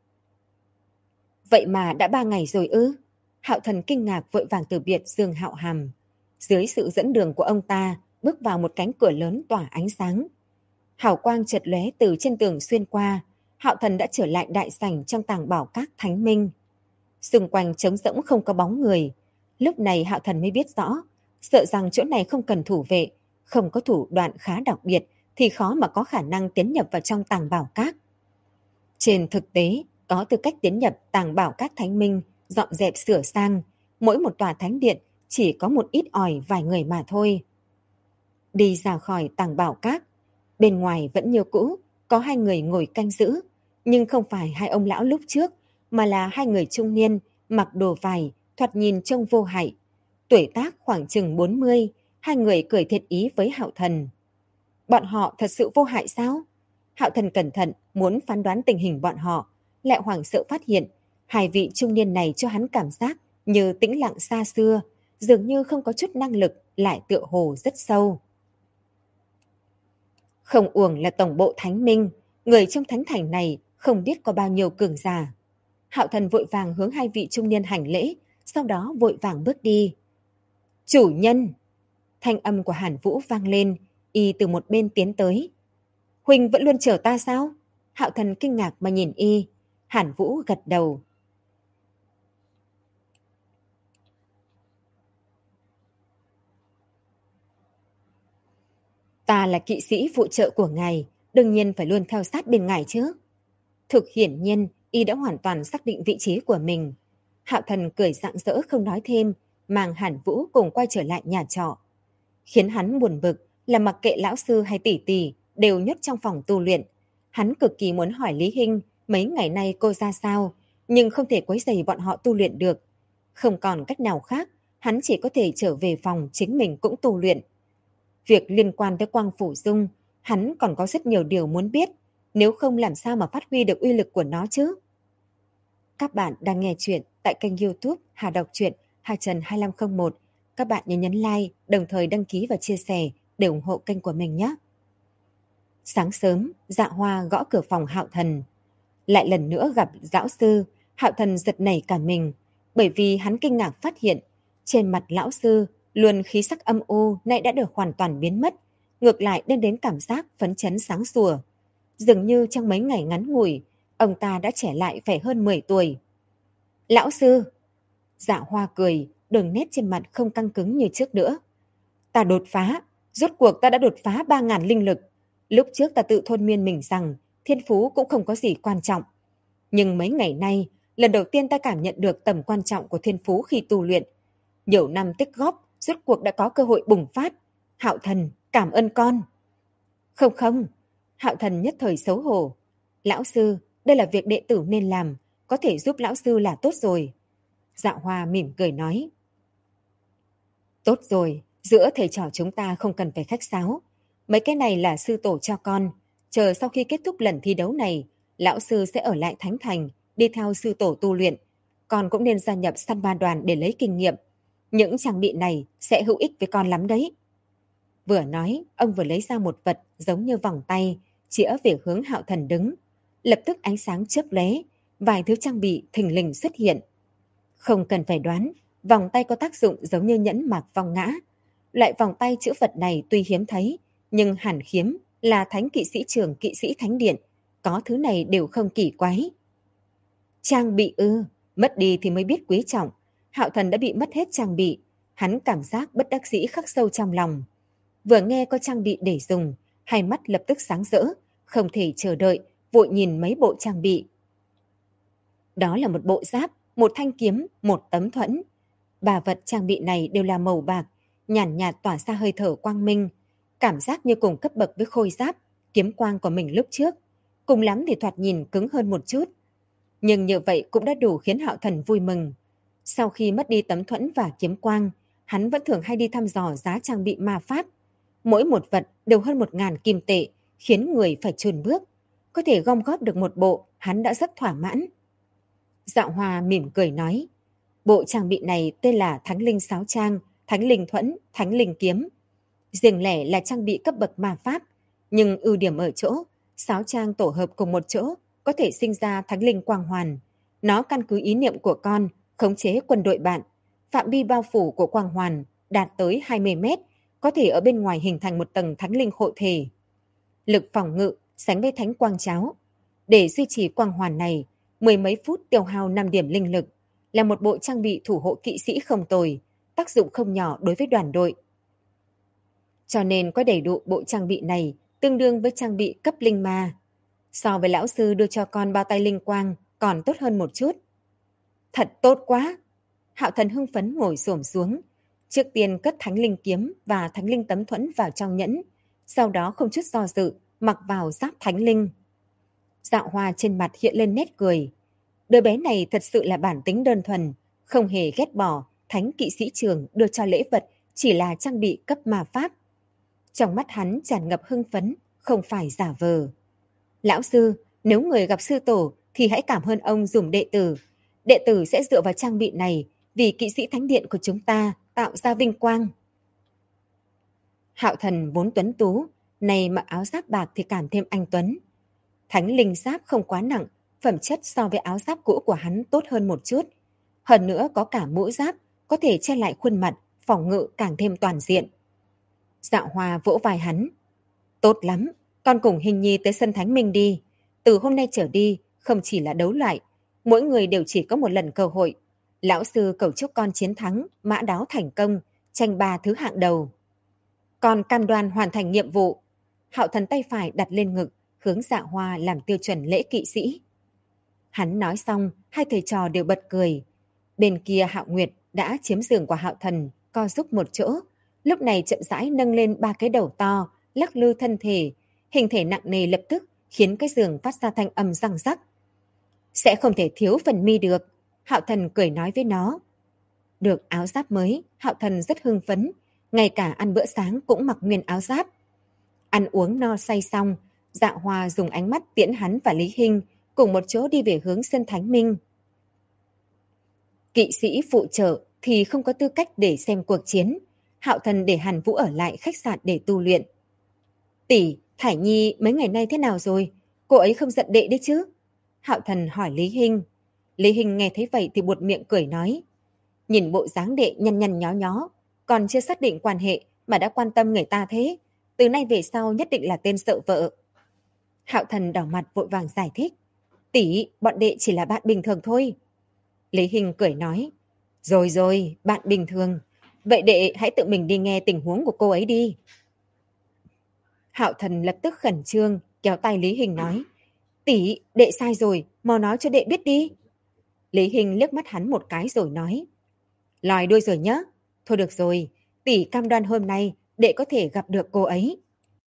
Vậy mà đã 3 ngày rồi ư? Hạo Thần kinh ngạc vội vàng từ biệt Dương Hạo Hàm. Dưới sự dẫn đường của ông ta, bước vào một cánh cửa lớn tỏa ánh sáng. Hào quang chợt lóe từ trên tường xuyên qua, Hạo Thần đã trở lại đại sảnh trong tàng bảo các thánh minh. Xung quanh trống rỗng không có bóng người. Lúc này Hạo Thần mới biết rõ, sợ rằng chỗ này không cần thủ vệ, không có thủ đoạn khá đặc biệt thì khó mà có khả năng tiến nhập vào trong tàng bảo các. Trên thực tế, có tư cách tiến nhập tàng bảo các thánh minh, dọn dẹp sửa sang, mỗi một tòa thánh điện chỉ có một ít ỏi vài người mà thôi. Đi ra khỏi tàng bảo các, bên ngoài vẫn như cũ, có 2 người ngồi canh giữ, nhưng không phải 2 ông lão lúc trước, mà là 2 người trung niên, mặc đồ vải, thoạt nhìn trông vô hại. Tuổi tác khoảng chừng 40, 2 người cười thiệt ý với Hạo Thần. Bọn họ thật sự vô hại sao? Hạo Thần cẩn thận muốn phán đoán tình hình bọn họ, lại hoảng sợ phát hiện 2 vị trung niên này cho hắn cảm giác như tĩnh lặng xa xưa, dường như không có chút năng lực, lại tựa hồ rất sâu. Không uổng là tổng bộ thánh minh, người trong thánh thành này không biết có bao nhiêu cường giả. Hạo Thần vội vàng hướng 2 vị trung niên hành lễ, sau đó vội vàng bước đi. Chủ nhân! Thanh âm của Hàn Vũ vang lên, y từ một bên tiến tới. Huynh vẫn luôn chờ ta sao? Hạo Thần kinh ngạc mà nhìn y. Hàn Vũ gật đầu. Ta là kỵ sĩ phụ trợ của ngài, đương nhiên phải luôn theo sát bên ngài chứ. Thực hiển nhiên, y đã hoàn toàn xác định vị trí của mình. Hạo Thần cười rạng rỡ không nói thêm, mang Hàn Vũ cùng quay trở lại nhà trọ. Khiến hắn buồn bực là mặc kệ lão sư hay tỷ tỷ đều nhốt trong phòng tu luyện. Hắn cực kỳ muốn hỏi Lý Hinh mấy ngày nay cô ra sao, nhưng không thể quấy rầy bọn họ tu luyện được. Không còn cách nào khác, hắn chỉ có thể trở về phòng chính mình cũng tu luyện. Việc liên quan tới Quang Phủ Dung, hắn còn có rất nhiều điều muốn biết, nếu không làm sao mà phát huy được uy lực của nó chứ. Các bạn đang nghe chuyện tại kênh YouTube Hà Đọc Truyện Hà Trần 2501. Các bạn nhớ nhấn like, đồng thời đăng ký và chia sẻ để ủng hộ kênh của mình nhé. Sáng sớm, Dạ Hoa gõ cửa phòng Hạo Thần. Lại lần nữa gặp lão sư, Hạo Thần giật nảy cả mình, bởi vì hắn kinh ngạc phát hiện trên mặt lão sư luôn khí sắc âm u nay đã được hoàn toàn biến mất, ngược lại đem đến cảm giác phấn chấn sáng sủa. Dường như trong mấy ngày ngắn ngủi, ông ta đã trẻ lại phải hơn 10 tuổi. Lão sư! Dạ Hoa cười, đường nét trên mặt không căng cứng như trước nữa. Ta đột phá, rốt cuộc ta đã đột phá 3.000 linh lực. Lúc trước ta tự thôi miên mình rằng thiên phú cũng không có gì quan trọng. Nhưng mấy ngày nay, lần đầu tiên ta cảm nhận được tầm quan trọng của thiên phú khi tu luyện. Nhiều năm tích góp, rốt cuộc đã có cơ hội bùng phát. Hạo Thần, cảm ơn con. Không không, Hạo Thần nhất thời xấu hổ. Lão sư, đây là việc đệ tử nên làm, có thể giúp lão sư là tốt rồi. Dạ Hoa mỉm cười nói. Tốt rồi, giữa thầy trò chúng ta không cần phải khách sáo. Mấy cái này là sư tổ cho con. Chờ sau khi kết thúc lần thi đấu này, lão sư sẽ ở lại Thánh Thành, đi theo sư tổ tu luyện. Con cũng nên gia nhập săn ba đoàn để lấy kinh nghiệm. Những trang bị này sẽ hữu ích với con lắm đấy. Vừa nói, ông vừa lấy ra một vật giống như vòng tay, chĩa về hướng Hạo Thần đứng. Lập tức ánh sáng chớp lóe, vài thứ trang bị thình lình xuất hiện. Không cần phải đoán, vòng tay có tác dụng giống như nhẫn mạc vong ngã. Loại vòng tay chữ vật này tuy hiếm thấy, nhưng Hàn Khiếm là thánh kỵ sĩ trưởng kỵ sĩ thánh điện, có thứ này đều không kỳ quái. Trang bị ư, mất đi thì mới biết quý trọng. Hạo Thần đã bị mất hết trang bị, hắn cảm giác bất đắc dĩ khắc sâu trong lòng. Vừa nghe có trang bị để dùng, hai mắt lập tức sáng rỡ, không thể chờ đợi, vội nhìn mấy bộ trang bị. Đó là một bộ giáp, một thanh kiếm, một tấm thuẫn. Ba vật trang bị này đều là màu bạc, nhàn nhạt tỏa ra hơi thở quang minh, cảm giác như cùng cấp bậc với khôi giáp, kiếm quang của mình lúc trước. Cùng lắm thì thoạt nhìn cứng hơn một chút. Nhưng như vậy cũng đã đủ khiến Hạo Thần vui mừng. Sau khi mất đi tấm thuẫn và kiếm quang, hắn vẫn thường hay đi thăm dò giá trang bị ma pháp. Mỗi một vật đều hơn 1.000 kim tệ, khiến người phải chùn bước. Có thể gom góp được một bộ, hắn đã rất thỏa mãn. Dạo Hoa mỉm cười nói, bộ trang bị này tên là Thánh Linh Sáo Trang, Thánh Linh Thuẫn, Thánh Linh Kiếm. Riêng lẻ là trang bị cấp bậc ma pháp, nhưng ưu điểm ở chỗ, Sáo Trang tổ hợp cùng một chỗ có thể sinh ra Thánh Linh Quang Hoàn. Nó căn cứ ý niệm của con, khống chế quân đội bạn. Phạm vi bao phủ của Quang Hoàn đạt tới 20 mét, có thể ở bên ngoài hình thành một tầng Thánh Linh hộ thể. Lực phòng ngự sánh với Thánh Quang Cháo. Để duy trì Quang Hoàn này, mười mấy phút tiêu hao 5 điểm linh lực, là một bộ trang bị thủ hộ kỵ sĩ không tồi, tác dụng không nhỏ đối với đoàn đội. Cho nên có đầy đủ bộ trang bị này tương đương với trang bị cấp linh ma. So với lão sư đưa cho con bao tay linh quang còn tốt hơn một chút. Thật tốt quá! Hạo Thần hưng phấn ngồi xổm xuống. Trước tiên cất Thánh Linh Kiếm và Thánh Linh Tấm Thuẫn vào trong nhẫn, sau đó không chút do dự mặc vào giáp Thánh Linh. Dạo Hoa trên mặt hiện lên nét cười. Đứa bé này thật sự là bản tính đơn thuần, không hề ghét bỏ Thánh Kỵ Sĩ Trường đưa cho lễ vật chỉ là trang bị cấp ma pháp. Trong mắt hắn tràn ngập hưng phấn, không phải giả vờ. Lão sư, nếu người gặp sư tổ thì hãy cảm ơn ông dùm đệ tử. Đệ tử sẽ dựa vào trang bị này vì kỵ sĩ thánh điện của chúng ta tạo ra vinh quang. Hạo Thần vốn tuấn tú, nay mặc áo giáp bạc thì càng thêm anh tuấn. Thánh linh giáp không quá nặng, phẩm chất so với áo giáp cũ của hắn tốt hơn một chút. Hơn nữa có cả mũ giáp, có thể che lại khuôn mặt, phòng ngự càng thêm toàn diện. Dạo Hoa vỗ vai hắn. Tốt lắm, con cùng Hình Nhi tới sân Thánh Minh đi. Từ hôm nay trở đi, không chỉ là đấu loại, mỗi người đều chỉ có một lần cơ hội. Lão sư cầu chúc con chiến thắng, mã đáo thành công, tranh 3 thứ hạng đầu. Con cam đoan hoàn thành nhiệm vụ. Hạo Thần tay phải đặt lên ngực, hướng Dạ Hoa làm tiêu chuẩn lễ kỵ sĩ. Hắn nói xong, hai thầy trò đều bật cười. Bên kia Hạo Nguyệt đã chiếm giường của Hạo Thần, co giúp một chỗ. Lúc này chậm rãi nâng lên ba cái đầu to, lắc lư thân thể. Hình thể nặng nề lập tức khiến cái giường phát ra thanh âm răng rắc. Sẽ không thể thiếu phần mi được. Hạo Thần cười nói với nó. Được áo giáp mới, Hạo Thần rất hưng phấn. Ngay cả ăn bữa sáng cũng mặc nguyên áo giáp. Ăn uống no say xong, Dạ Hoa dùng ánh mắt tiễn hắn và Lý Hinh cùng một chỗ đi về hướng sân Thánh Minh. Kỵ sĩ phụ trợ thì không có tư cách để xem cuộc chiến. Hạo Thần để Hàn Vũ ở lại khách sạn để tu luyện. Tỷ, Thải Nhi mấy ngày nay thế nào rồi? Cô ấy không giận đệ đấy chứ? Hạo Thần hỏi Lý Hinh. Lý Hinh nghe thấy vậy thì buột miệng cười nói. Nhìn bộ dáng đệ nhăn nhăn nhó nhó, còn chưa xác định quan hệ mà đã quan tâm người ta thế. Từ nay về sau nhất định là tên sợ vợ. Hạo Thần đỏ mặt vội vàng giải thích. Tỷ, bọn đệ chỉ là bạn bình thường thôi. Lý Hinh cười nói. Rồi rồi, bạn bình thường. Vậy đệ hãy tự mình đi nghe tình huống của cô ấy đi. Hạo Thần lập tức khẩn trương, kéo tay Lý Hinh nói. Tỷ, đệ sai rồi, mau nói cho đệ biết đi. Lý Hinh liếc mắt hắn một cái rồi nói. Lòi đuôi rồi nhá. Thôi được rồi, tỷ cam đoan hôm nay đệ có thể gặp được cô ấy.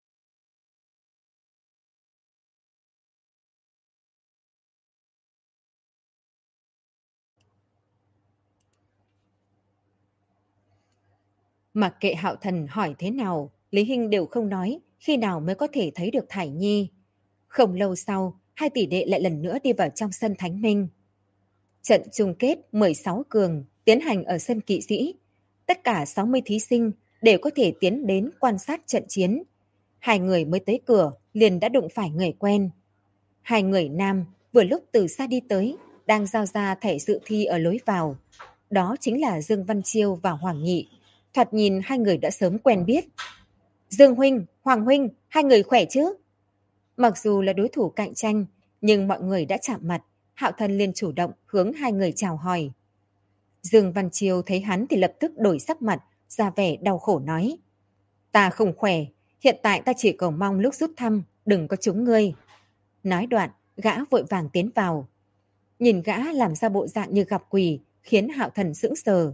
Mặc kệ Hạo Thần hỏi thế nào, Lý Hinh đều không nói khi nào mới có thể thấy được Thải Nhi. Không lâu sau, hai tỷ đệ lại lần nữa đi vào trong sân Thánh Minh. Trận chung kết 16 cường tiến hành ở sân kỵ sĩ. Tất cả 60 thí sinh đều có thể tiến đến quan sát trận chiến. Hai người mới tới cửa liền đã đụng phải người quen. Hai người nam vừa lúc từ xa đi tới, đang giao ra thẻ dự thi ở lối vào. Đó chính là Dương Văn Chiêu và Hoàng Nghị. Thoạt nhìn hai người đã sớm quen biết. Dương huynh, Hoàng huynh, hai người khỏe chứ? Mặc dù là đối thủ cạnh tranh, nhưng mọi người đã chạm mặt. Hạo Thần liền chủ động hướng hai người chào hỏi. Dương Văn Chiêu thấy hắn thì lập tức đổi sắc mặt, ra vẻ đau khổ nói. Ta không khỏe, hiện tại ta chỉ cầu mong lúc rút thăm, đừng có trúng ngươi. Nói đoạn, gã vội vàng tiến vào. Nhìn gã làm ra bộ dạng như gặp quỷ, khiến Hạo Thần sững sờ.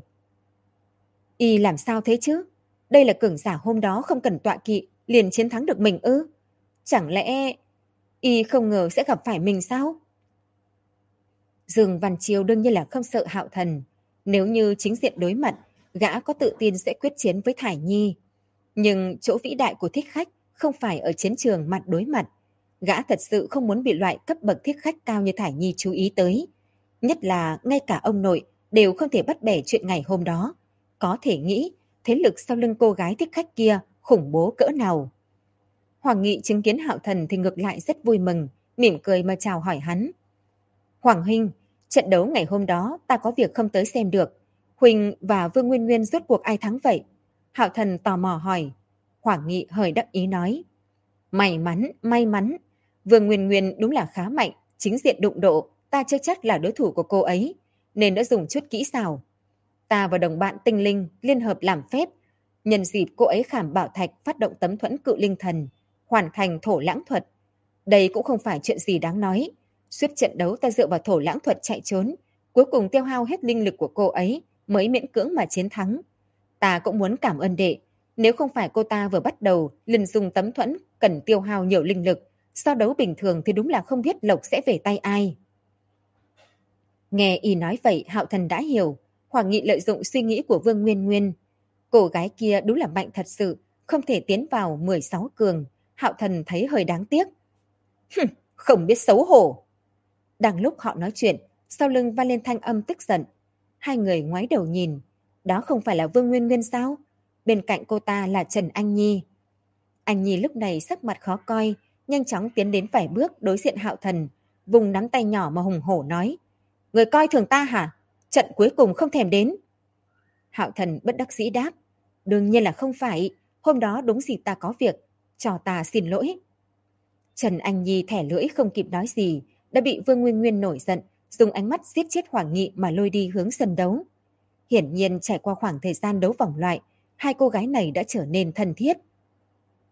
Y làm sao thế chứ? Đây là cường giả hôm đó không cần tọa kỵ, liền chiến thắng được mình ư? Chẳng lẽ Y không ngờ sẽ gặp phải mình sao? Dương Văn Chiêu đương nhiên là không sợ Hạo Thần. Nếu như chính diện đối mặt, gã có tự tin sẽ quyết chiến với Thải Nhi. Nhưng chỗ vĩ đại của thích khách không phải ở chiến trường mặt đối mặt. Gã thật sự không muốn bị loại cấp bậc thích khách cao như Thải Nhi chú ý tới. Nhất là ngay cả ông nội đều không thể bắt bẻ chuyện ngày hôm đó. Có thể nghĩ thế lực sau lưng cô gái thích khách kia khủng bố cỡ nào. Hoàng Nghị chứng kiến Hạo Thần thì ngược lại rất vui mừng, mỉm cười mà chào hỏi hắn. Hoàng huynh, trận đấu ngày hôm đó ta có việc không tới xem được. Huynh và Vương Nguyên Nguyên rốt cuộc ai thắng vậy? Hạo Thần tò mò hỏi. Hoàng Nghị hơi đắc ý nói. May mắn, may mắn. Vương Nguyên Nguyên đúng là khá mạnh, chính diện đụng độ, ta chưa chắc là đối thủ của cô ấy, nên đã dùng chút kỹ xảo. Ta và đồng bạn Tinh Linh liên hợp làm phép, nhân dịp cô ấy khảm bảo thạch phát động tấm thuẫn cự linh thần, hoàn thành thổ lãng thuật. Đây cũng không phải chuyện gì đáng nói. Suốt trận đấu ta dựa vào thổ lãng thuật chạy trốn, cuối cùng tiêu hao hết linh lực của cô ấy mới miễn cưỡng mà chiến thắng. Ta cũng muốn cảm ơn đệ. Nếu không phải cô ta vừa bắt đầu liền dùng tấm thuẫn cần tiêu hao nhiều linh lực, so đấu bình thường thì đúng là không biết lộc sẽ về tay ai. Nghe y nói vậy, Hạo Thần đã hiểu. Hoàng Nghị lợi dụng suy nghĩ của Vương Nguyên Nguyên. Cô gái kia đúng là mạnh thật sự, không thể tiến vào 16 cường. Hạo Thần thấy hơi đáng tiếc. Không biết xấu hổ. Đang lúc họ nói chuyện, sau lưng vang lên thanh âm tức giận. Hai người ngoái đầu nhìn. Đó không phải là Vương Nguyên Nguyên sao? Bên cạnh cô ta là Trần Anh Nhi. Anh Nhi lúc này sắc mặt khó coi, nhanh chóng tiến đến vài bước đối diện Hạo Thần, vùng nắm tay nhỏ mà hùng hổ nói. Người coi thường ta hả? Trận cuối cùng không thèm đến. Hạo Thần bất đắc dĩ đáp. Đương nhiên là không phải, hôm đó đúng dịp ta có việc, cho ta xin lỗi. Trần Anh Nhi thẻ lưỡi không kịp nói gì, đã bị Vương Nguyên Nguyên nổi giận, dùng ánh mắt giết chết Hoàng Nghị mà lôi đi hướng sân đấu. Hiển nhiên trải qua khoảng thời gian đấu vòng loại, hai cô gái này đã trở nên thân thiết.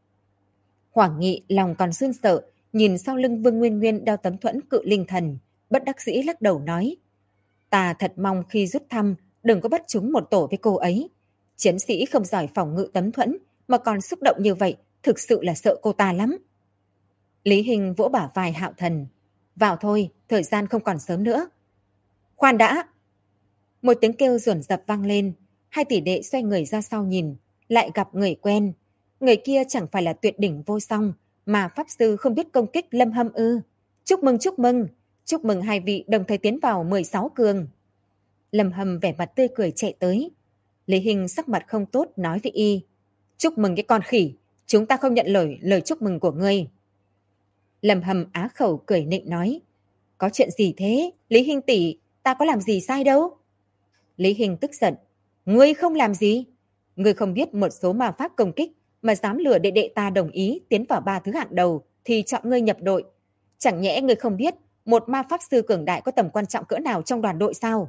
Hoàng Nghị lòng còn run sợ, nhìn sau lưng Vương Nguyên Nguyên đeo tấm thuẫn cự linh thần, bất đắc dĩ lắc đầu nói. Ta thật mong khi rút thăm đừng có bắt chúng một tổ với cô ấy. Chiến sĩ không giỏi phòng ngự tấm thuẫn mà còn xúc động như vậy, thực sự là sợ cô ta lắm. Lý Hinh vỗ bả vai Hạo Thần. Vào thôi, thời gian không còn sớm nữa. Khoan đã! Một tiếng kêu dồn dập vang lên. Hai tỷ đệ xoay người ra sau nhìn, lại gặp người quen. Người kia chẳng phải là tuyệt đỉnh vô song, mà pháp sư không biết công kích Lâm Hâm ư. Chúc mừng, chúc mừng! Chúc mừng hai vị đồng thời tiến vào 16 cường. Lâm Hâm vẻ mặt tươi cười chạy tới. Lý Hinh sắc mặt không tốt nói với y. Chúc mừng cái con khỉ, chúng ta không nhận lời chúc mừng của ngươi. Lâm Hâm á khẩu cười nịnh nói. Có chuyện gì thế, Lý Hinh tỷ, ta có làm gì sai đâu. Lý Hinh tức giận. Ngươi không làm gì? Ngươi không biết một số ma pháp công kích mà dám lừa đệ đệ ta đồng ý tiến vào 3 thứ hạng đầu thì chọn ngươi nhập đội. Chẳng nhẽ ngươi không biết một ma pháp sư cường đại có tầm quan trọng cỡ nào trong đoàn đội sao?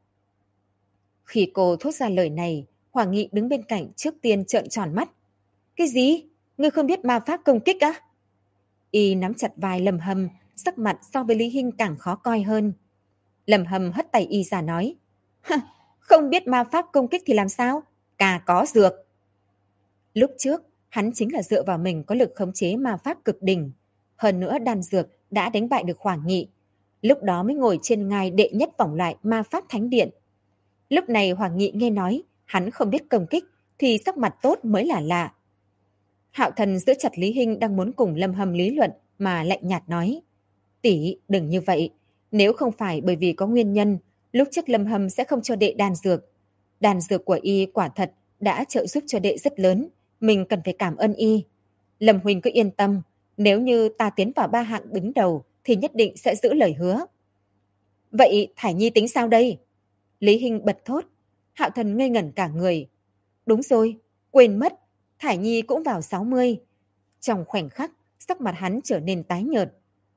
Khi cô thốt ra lời này, Hoàng Nghị đứng bên cạnh trước tiên trợn tròn mắt. Cái gì? Ngươi không biết ma pháp công kích á? Y nắm chặt vai Lâm Hâm, sắc mặt so với Lý Hinh càng khó coi hơn. Lâm Hâm hất tay y ra nói. Không biết ma pháp công kích thì làm sao? Cà có dược. Lúc trước, hắn chính là dựa vào mình có lực khống chế ma pháp cực đỉnh. Hơn nữa đan dược đã đánh bại được Hoàng Nghị. Lúc đó mới ngồi trên ngai đệ nhất vòng loại ma pháp thánh điện. Lúc này Hoàng Nghị nghe nói hắn không biết công kích thì sắc mặt tốt mới là lạ. Hạo Thần giữ chặt Lý Hinh đang muốn cùng Lâm Hâm lý luận mà lạnh nhạt nói. Tỷ, đừng như vậy. Nếu không phải bởi vì có nguyên nhân, lúc trước Lâm Hâm sẽ không cho đệ đan dược. Đan dược của y quả thật đã trợ giúp cho đệ rất lớn. Mình cần phải cảm ơn y. Lâm huynh cứ yên tâm. Nếu như ta tiến vào 3 hạng đứng đầu thì nhất định sẽ giữ lời hứa. Vậy Thải Nhi tính sao đây? Lý Hinh bật thốt. Hạo Thần ngây ngẩn cả người. Đúng rồi, quên mất. Thải Nhi cũng vào 60. Trong khoảnh khắc, sắc mặt hắn trở nên tái nhợt.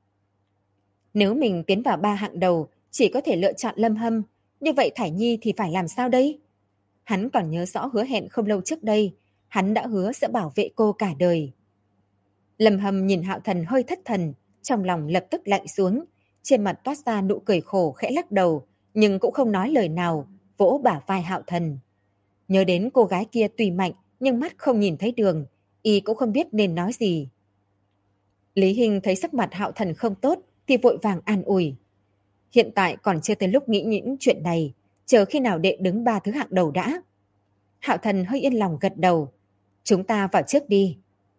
Nếu mình tiến vào 3 hạng đầu, chỉ có thể lựa chọn Lâm Hâm. Như vậy Thải Nhi thì phải làm sao đây? Hắn còn nhớ rõ hứa hẹn không lâu trước đây. Hắn đã hứa sẽ bảo vệ cô cả đời. Lâm Hâm nhìn Hạo Thần hơi thất thần, trong lòng lập tức lạnh xuống. Trên mặt toát ra nụ cười khổ khẽ lắc đầu, nhưng cũng không nói lời nào, vỗ bả vai Hạo Thần. Nhớ đến cô gái kia tuy mạnh, nhưng mắt không nhìn thấy đường, y cũng không biết nên nói gì. Lý Hinh thấy sắc mặt Hạo Thần không tốt, thì vội vàng an ủi. Hiện tại còn chưa tới lúc nghĩ những chuyện này, chờ khi nào đệ đứng 3 thứ hạng đầu đã. Hạo Thần hơi yên lòng gật đầu. Chúng ta vào trước đi.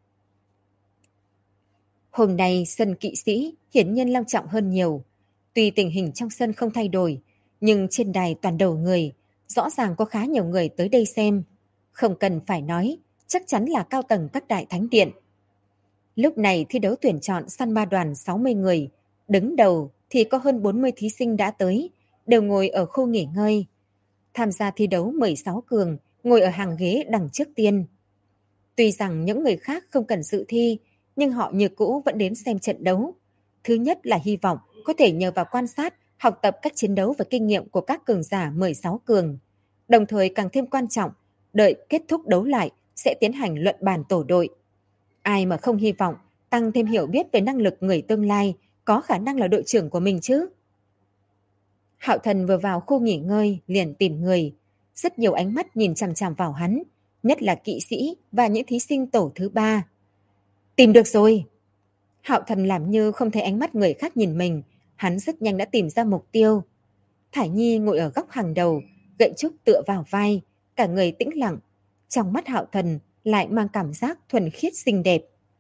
Hôm nay sân kỵ sĩ hiển nhiên long trọng hơn nhiều. Tuy tình hình trong sân không thay đổi, nhưng trên đài toàn đầu người, rõ ràng có khá nhiều người tới đây xem. Không cần phải nói, chắc chắn là cao tầng các đại thánh điện. Lúc này thi đấu tuyển chọn săn ba đoàn 60 người, đứng đầu thì có hơn 40 thí sinh đã tới, đều ngồi ở khu nghỉ ngơi. Tham gia thi đấu 16 cường, ngồi ở hàng ghế đằng trước tiên. Tuy rằng những người khác không cần dự thi, nhưng họ như cũ vẫn đến xem trận đấu. Thứ nhất là hy vọng có thể nhờ vào quan sát, học tập cách chiến đấu và kinh nghiệm của các cường giả 16 cường. Đồng thời càng thêm quan trọng, đợi kết thúc đấu lại sẽ tiến hành luận bàn tổ đội. Ai mà không hy vọng tăng thêm hiểu biết về năng lực người tương lai, có khả năng là đội trưởng của mình chứ. Hạo Thần vừa vào khu nghỉ ngơi liền tìm người. Rất nhiều ánh mắt nhìn chằm chằm vào hắn, nhất là kỵ sĩ và những thí sinh tổ thứ 3. Tìm được rồi. Hạo Thần làm như không thấy ánh mắt người khác nhìn mình, hắn rất nhanh đã tìm ra mục tiêu. Thải Nhi ngồi ở góc hàng đầu, gậy trúc tựa vào vai, cả người tĩnh lặng. Trong mắt Hạo Thần lại mang cảm giác thuần khiết xinh đẹp.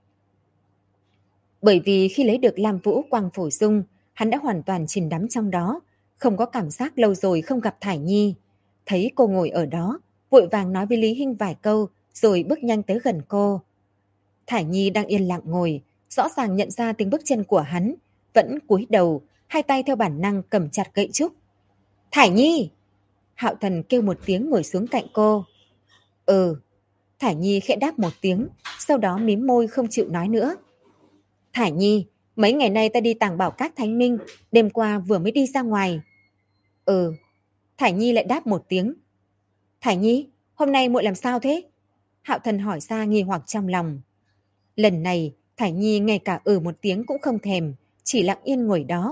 Bởi vì khi lấy được Lam Vũ Quang Phổ Dung, hắn đã hoàn toàn chìm đắm trong đó, không có cảm giác lâu rồi không gặp Thải Nhi. Thấy cô ngồi ở đó, vội vàng nói với Lý Hinh vài câu, rồi bước nhanh tới gần cô. Thải Nhi đang yên lặng ngồi, rõ ràng nhận ra tiếng bước chân của hắn, vẫn cúi đầu, hai tay theo bản năng cầm chặt gậy trúc. Thải Nhi! Hạo Thần kêu một tiếng ngồi xuống cạnh cô. Ừ. Thải Nhi khẽ đáp một tiếng, sau đó mím môi không chịu nói nữa. Thải Nhi, mấy ngày nay ta đi Tàng Bảo Các Thánh Minh, đêm qua vừa mới đi ra ngoài. Ừ. Thải Nhi lại đáp một tiếng. Thải Nhi, hôm nay muội làm sao thế? Hạo Thần hỏi ra nghi hoặc trong lòng. Lần này, Thải Nhi ngay cả một tiếng cũng không thèm, chỉ lặng yên ngồi đó,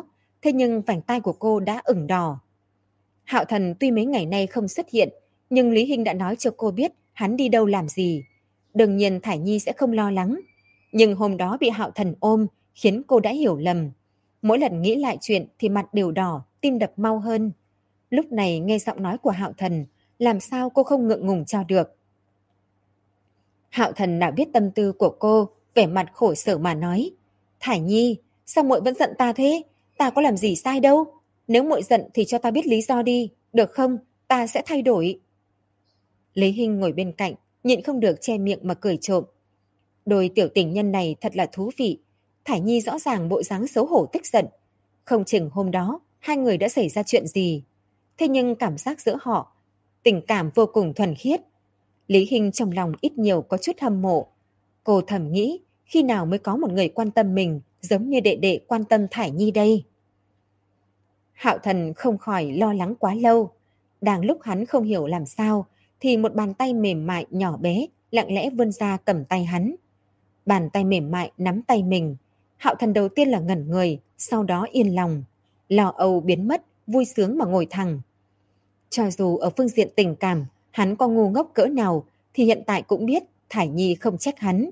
thế nhưng vành tai của cô đã ửng đỏ. Hạo Thần tuy mấy ngày nay không xuất hiện, nhưng Lý Hinh đã nói cho cô biết hắn đi đâu làm gì. Đương nhiên Thải Nhi sẽ không lo lắng. Nhưng hôm đó bị Hạo Thần ôm khiến cô đã hiểu lầm. Mỗi lần nghĩ lại chuyện thì mặt đều đỏ, tim đập mau hơn. Lúc này nghe giọng nói của Hạo Thần, làm sao cô không ngượng ngùng cho được. Hạo Thần nào biết tâm tư của cô, vẻ mặt khổ sở mà nói. Thải Nhi, sao muội vẫn giận ta thế? Ta có làm gì sai đâu. Nếu muội giận thì cho ta biết lý do đi, được không? Ta sẽ thay đổi. Lý Hinh ngồi bên cạnh, nhịn không được che miệng mà cười trộm. Đôi tiểu tình nhân này thật là thú vị. Thải Nhi rõ ràng bộ dáng xấu hổ tức giận. Không chừng hôm đó, hai người đã xảy ra chuyện gì. Thế nhưng cảm giác giữa họ, tình cảm vô cùng thuần khiết. Lý Hinh trong lòng ít nhiều có chút hâm mộ. Cô thầm nghĩ, khi nào mới có một người quan tâm mình giống như đệ đệ quan tâm Thải Nhi đây? Hạo Thần không khỏi lo lắng quá lâu. Đang lúc hắn không hiểu làm sao, thì một bàn tay mềm mại nhỏ bé lặng lẽ vươn ra cầm tay hắn. Bàn tay mềm mại nắm tay mình. Hạo Thần đầu tiên là ngẩn người, sau đó yên lòng. Lo âu biến mất, vui sướng mà ngồi thẳng. Cho dù ở phương diện tình cảm, hắn có ngu ngốc cỡ nào, thì hiện tại cũng biết Thải Nhi không trách hắn.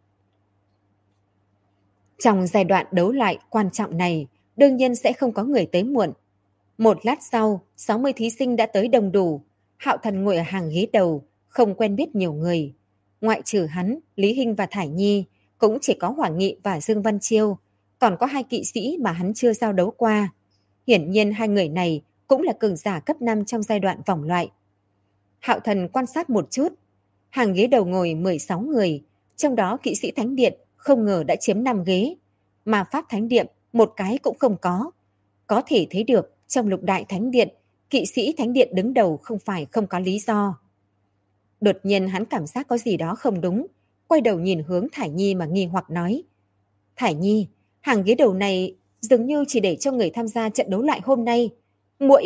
Trong giai đoạn đấu loại quan trọng này, đương nhiên sẽ không có người tới muộn. Một lát sau, 60 thí sinh đã tới đông đủ. Hạo Thần ngồi ở hàng ghế đầu, không quen biết nhiều người. Ngoại trừ hắn, Lý Hinh và Thải Nhi, cũng chỉ có Hoàng Nghị và Dương Văn Chiêu, còn có hai kỵ sĩ mà hắn chưa giao đấu qua. Hiển nhiên hai người này cũng là cường giả cấp 5 trong giai đoạn vòng loại. Hạo Thần quan sát một chút. Hàng ghế đầu ngồi 16 người, trong đó kỵ sĩ Thánh Điện không ngờ đã chiếm 5 ghế. Mà Pháp Thánh Điện một cái cũng không có. Có thể thấy được trong lục đại Thánh Điện, kỵ sĩ Thánh Điện đứng đầu không phải không có lý do. Đột nhiên hắn cảm giác có gì đó không đúng, quay đầu nhìn hướng Thải Nhi mà nghi hoặc nói. Thải Nhi, hàng ghế đầu này dường như chỉ để cho người tham gia trận đấu lại hôm nay. Muội...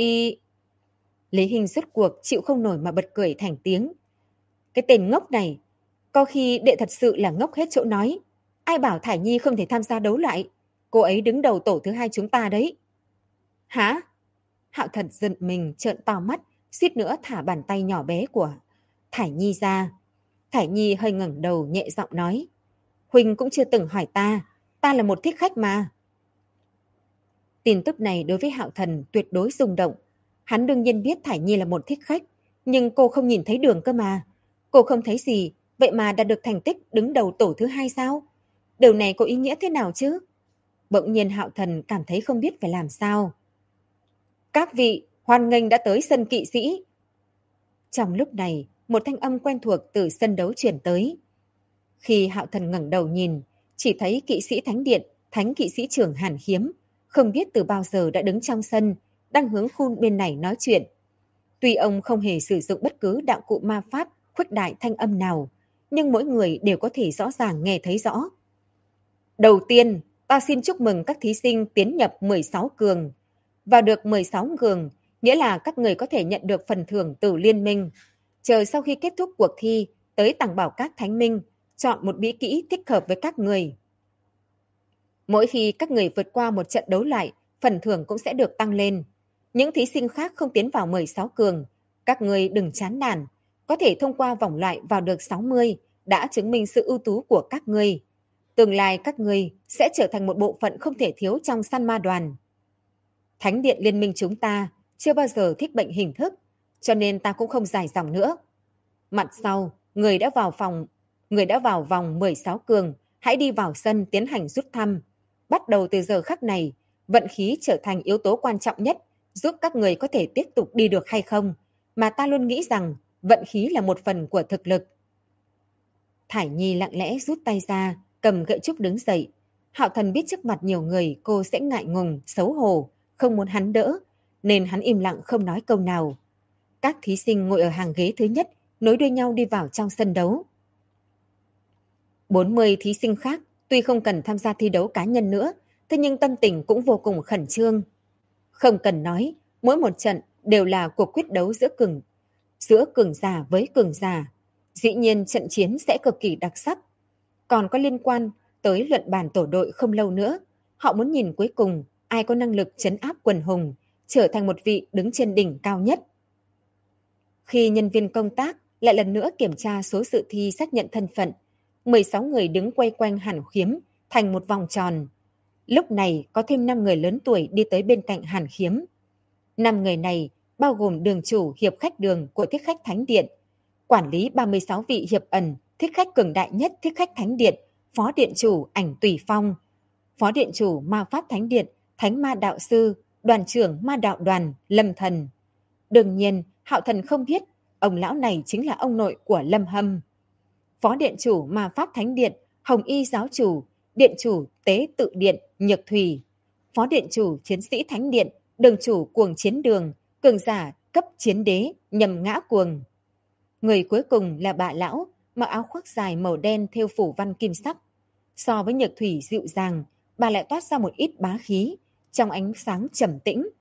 Lý Hinh rốt cuộc chịu không nổi mà bật cười thành tiếng. Cái tên ngốc này, có khi đệ thật sự là ngốc hết chỗ nói. Ai bảo Thải Nhi không thể tham gia đấu lại? Cô ấy đứng đầu tổ thứ 2 chúng ta đấy. Hả? Hạo Thần giận mình trợn to mắt, suýt nữa thả bàn tay nhỏ bé của Thải Nhi ra. Thải Nhi hơi ngẩng đầu nhẹ giọng nói. Huynh cũng chưa từng hỏi ta là một thích khách mà. Tin tức này đối với Hạo Thần tuyệt đối rung động. Hắn đương nhiên biết Thải Nhi là một thích khách, nhưng cô không nhìn thấy đường cơ mà. Cô không thấy gì, vậy mà đạt được thành tích đứng đầu tổ thứ 2 sao? Điều này có ý nghĩa thế nào chứ? Bỗng nhiên Hạo Thần cảm thấy không biết phải làm sao. Các vị, hoan nghênh đã tới sân kỵ sĩ. Trong lúc này, một thanh âm quen thuộc từ sân đấu truyền tới. Khi Hạo Thần ngẩng đầu nhìn, chỉ thấy kỵ sĩ Thánh Điện, Thánh kỵ sĩ trưởng Hàn Khiếm, không biết từ bao giờ đã đứng trong sân, đang hướng khu bên này nói chuyện. Tuy ông không hề sử dụng bất cứ đạo cụ ma pháp khuếch đại thanh âm nào, nhưng mỗi người đều có thể rõ ràng nghe thấy rõ. Đầu tiên, ta xin chúc mừng các thí sinh tiến nhập 16 cường. Vào được 16 cường, nghĩa là các người có thể nhận được phần thưởng từ liên minh. Chờ sau khi kết thúc cuộc thi, tới Tàng Bảo Các Thánh Minh, chọn một bí kỹ thích hợp với các người. Mỗi khi các người vượt qua một trận đấu lại, phần thưởng cũng sẽ được tăng lên. Những thí sinh khác không tiến vào 16 cường, các người đừng chán nản, có thể thông qua vòng loại vào được 60, đã chứng minh sự ưu tú của các người. Tương lai các người sẽ trở thành một bộ phận không thể thiếu trong săn ma đoàn. Thánh điện liên minh chúng ta chưa bao giờ thích bệnh hình thức, cho nên ta cũng không dài dòng nữa. Mặt sau, người đã vào vòng 16 cường, hãy đi vào sân tiến hành rút thăm. Bắt đầu từ giờ khắc này, vận khí trở thành yếu tố quan trọng nhất, giúp các người có thể tiếp tục đi được hay không, mà ta luôn nghĩ rằng vận khí là một phần của thực lực. Thải Nhi lặng lẽ rút tay ra, cầm gậy trúc đứng dậy. Hạo Thần biết trước mặt nhiều người cô sẽ ngại ngùng, xấu hổ, không muốn hắn đỡ, nên hắn im lặng không nói câu nào. Các thí sinh ngồi ở hàng ghế thứ nhất, nối đuôi nhau đi vào trong sân đấu. 40 thí sinh khác, tuy không cần tham gia thi đấu cá nhân nữa, thế nhưng tâm tình cũng vô cùng khẩn trương. Không cần nói, mỗi một trận đều là cuộc quyết đấu giữa cường giả với cường giả. Dĩ nhiên trận chiến sẽ cực kỳ đặc sắc. Còn có liên quan tới luận bàn tổ đội không lâu nữa, họ muốn nhìn cuối cùng ai có năng lực trấn áp quần hùng, trở thành một vị đứng trên đỉnh cao nhất. Khi nhân viên công tác lại lần nữa kiểm tra số dự thi xác nhận thân phận, 16 người đứng quay quanh Hàn Khiếm thành một vòng tròn. Lúc này có thêm 5 người lớn tuổi đi tới bên cạnh Hàn Khiếm. 5 người này bao gồm đường chủ hiệp khách đường của Thích Khách Thánh Điện, quản lý 36 vị hiệp ẩn, thích khách cường đại nhất Thích Khách Thánh Điện, phó điện chủ Ảnh Tùy Phong, phó điện chủ Ma Pháp Thánh Điện, Thánh Ma Đạo Sư, đoàn trưởng Ma Đạo Đoàn, Lâm Thần. Đương nhiên, Hạo Thần không biết, ông lão này chính là ông nội của Lâm Hâm. Phó điện chủ Ma Pháp Thánh Điện, Hồng Y Giáo Chủ, điện chủ Tế Tự Điện, Nhược Thủy, phó điện chủ Chiến Sĩ Thánh Điện, đường chủ Cuồng Chiến Đường, cường giả cấp chiến đế, Nhầm Ngã Cuồng. Người cuối cùng là bà lão, mặc áo khoác dài màu đen thêu phủ văn kim sắc. So với Nhược Thủy dịu dàng, bà lại toát ra một ít bá khí, trong ánh sáng trầm tĩnh.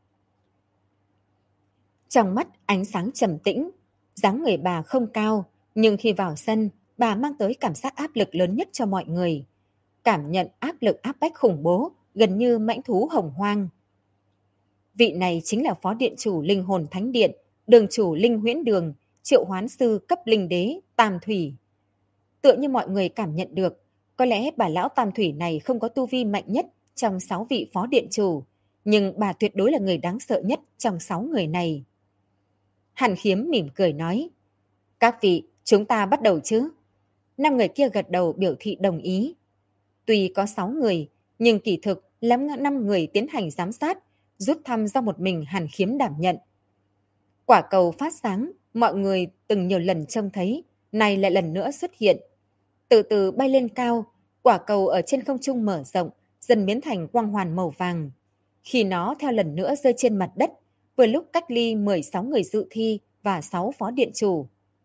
Trong mắt ánh sáng trầm tĩnh, dáng người bà không cao, nhưng khi vào sân, bà mang tới cảm giác áp lực lớn nhất cho mọi người. Cảm nhận áp lực áp bách khủng bố, gần như mãnh thú hồng hoang. Vị này chính là phó điện chủ Linh Hồn Thánh Điện, đường chủ Linh Huyễn Đường, triệu hoán sư cấp linh đế Tam Thủy. Tựa như mọi người cảm nhận được, có lẽ bà lão Tam Thủy này không có tu vi mạnh nhất trong 6 vị phó điện chủ, nhưng bà tuyệt đối là người đáng sợ nhất trong 6 người này. Hàn Khiếm mỉm cười nói, các vị, chúng ta bắt đầu chứ? 5 người kia gật đầu biểu thị đồng ý. Tuy có 6 người, nhưng kỳ thực là 5 người tiến hành giám sát, rút thăm do một mình Hàn Khiếm đảm nhận. Quả cầu phát sáng, mọi người từng nhiều lần trông thấy, nay lại lần nữa xuất hiện. Từ từ bay lên cao, quả cầu ở trên không trung mở rộng, dần biến thành quang hoàn màu vàng. Khi nó theo lần nữa rơi trên mặt đất, vừa lúc cách ly 16 người dự thi và 6 phó điện chủ.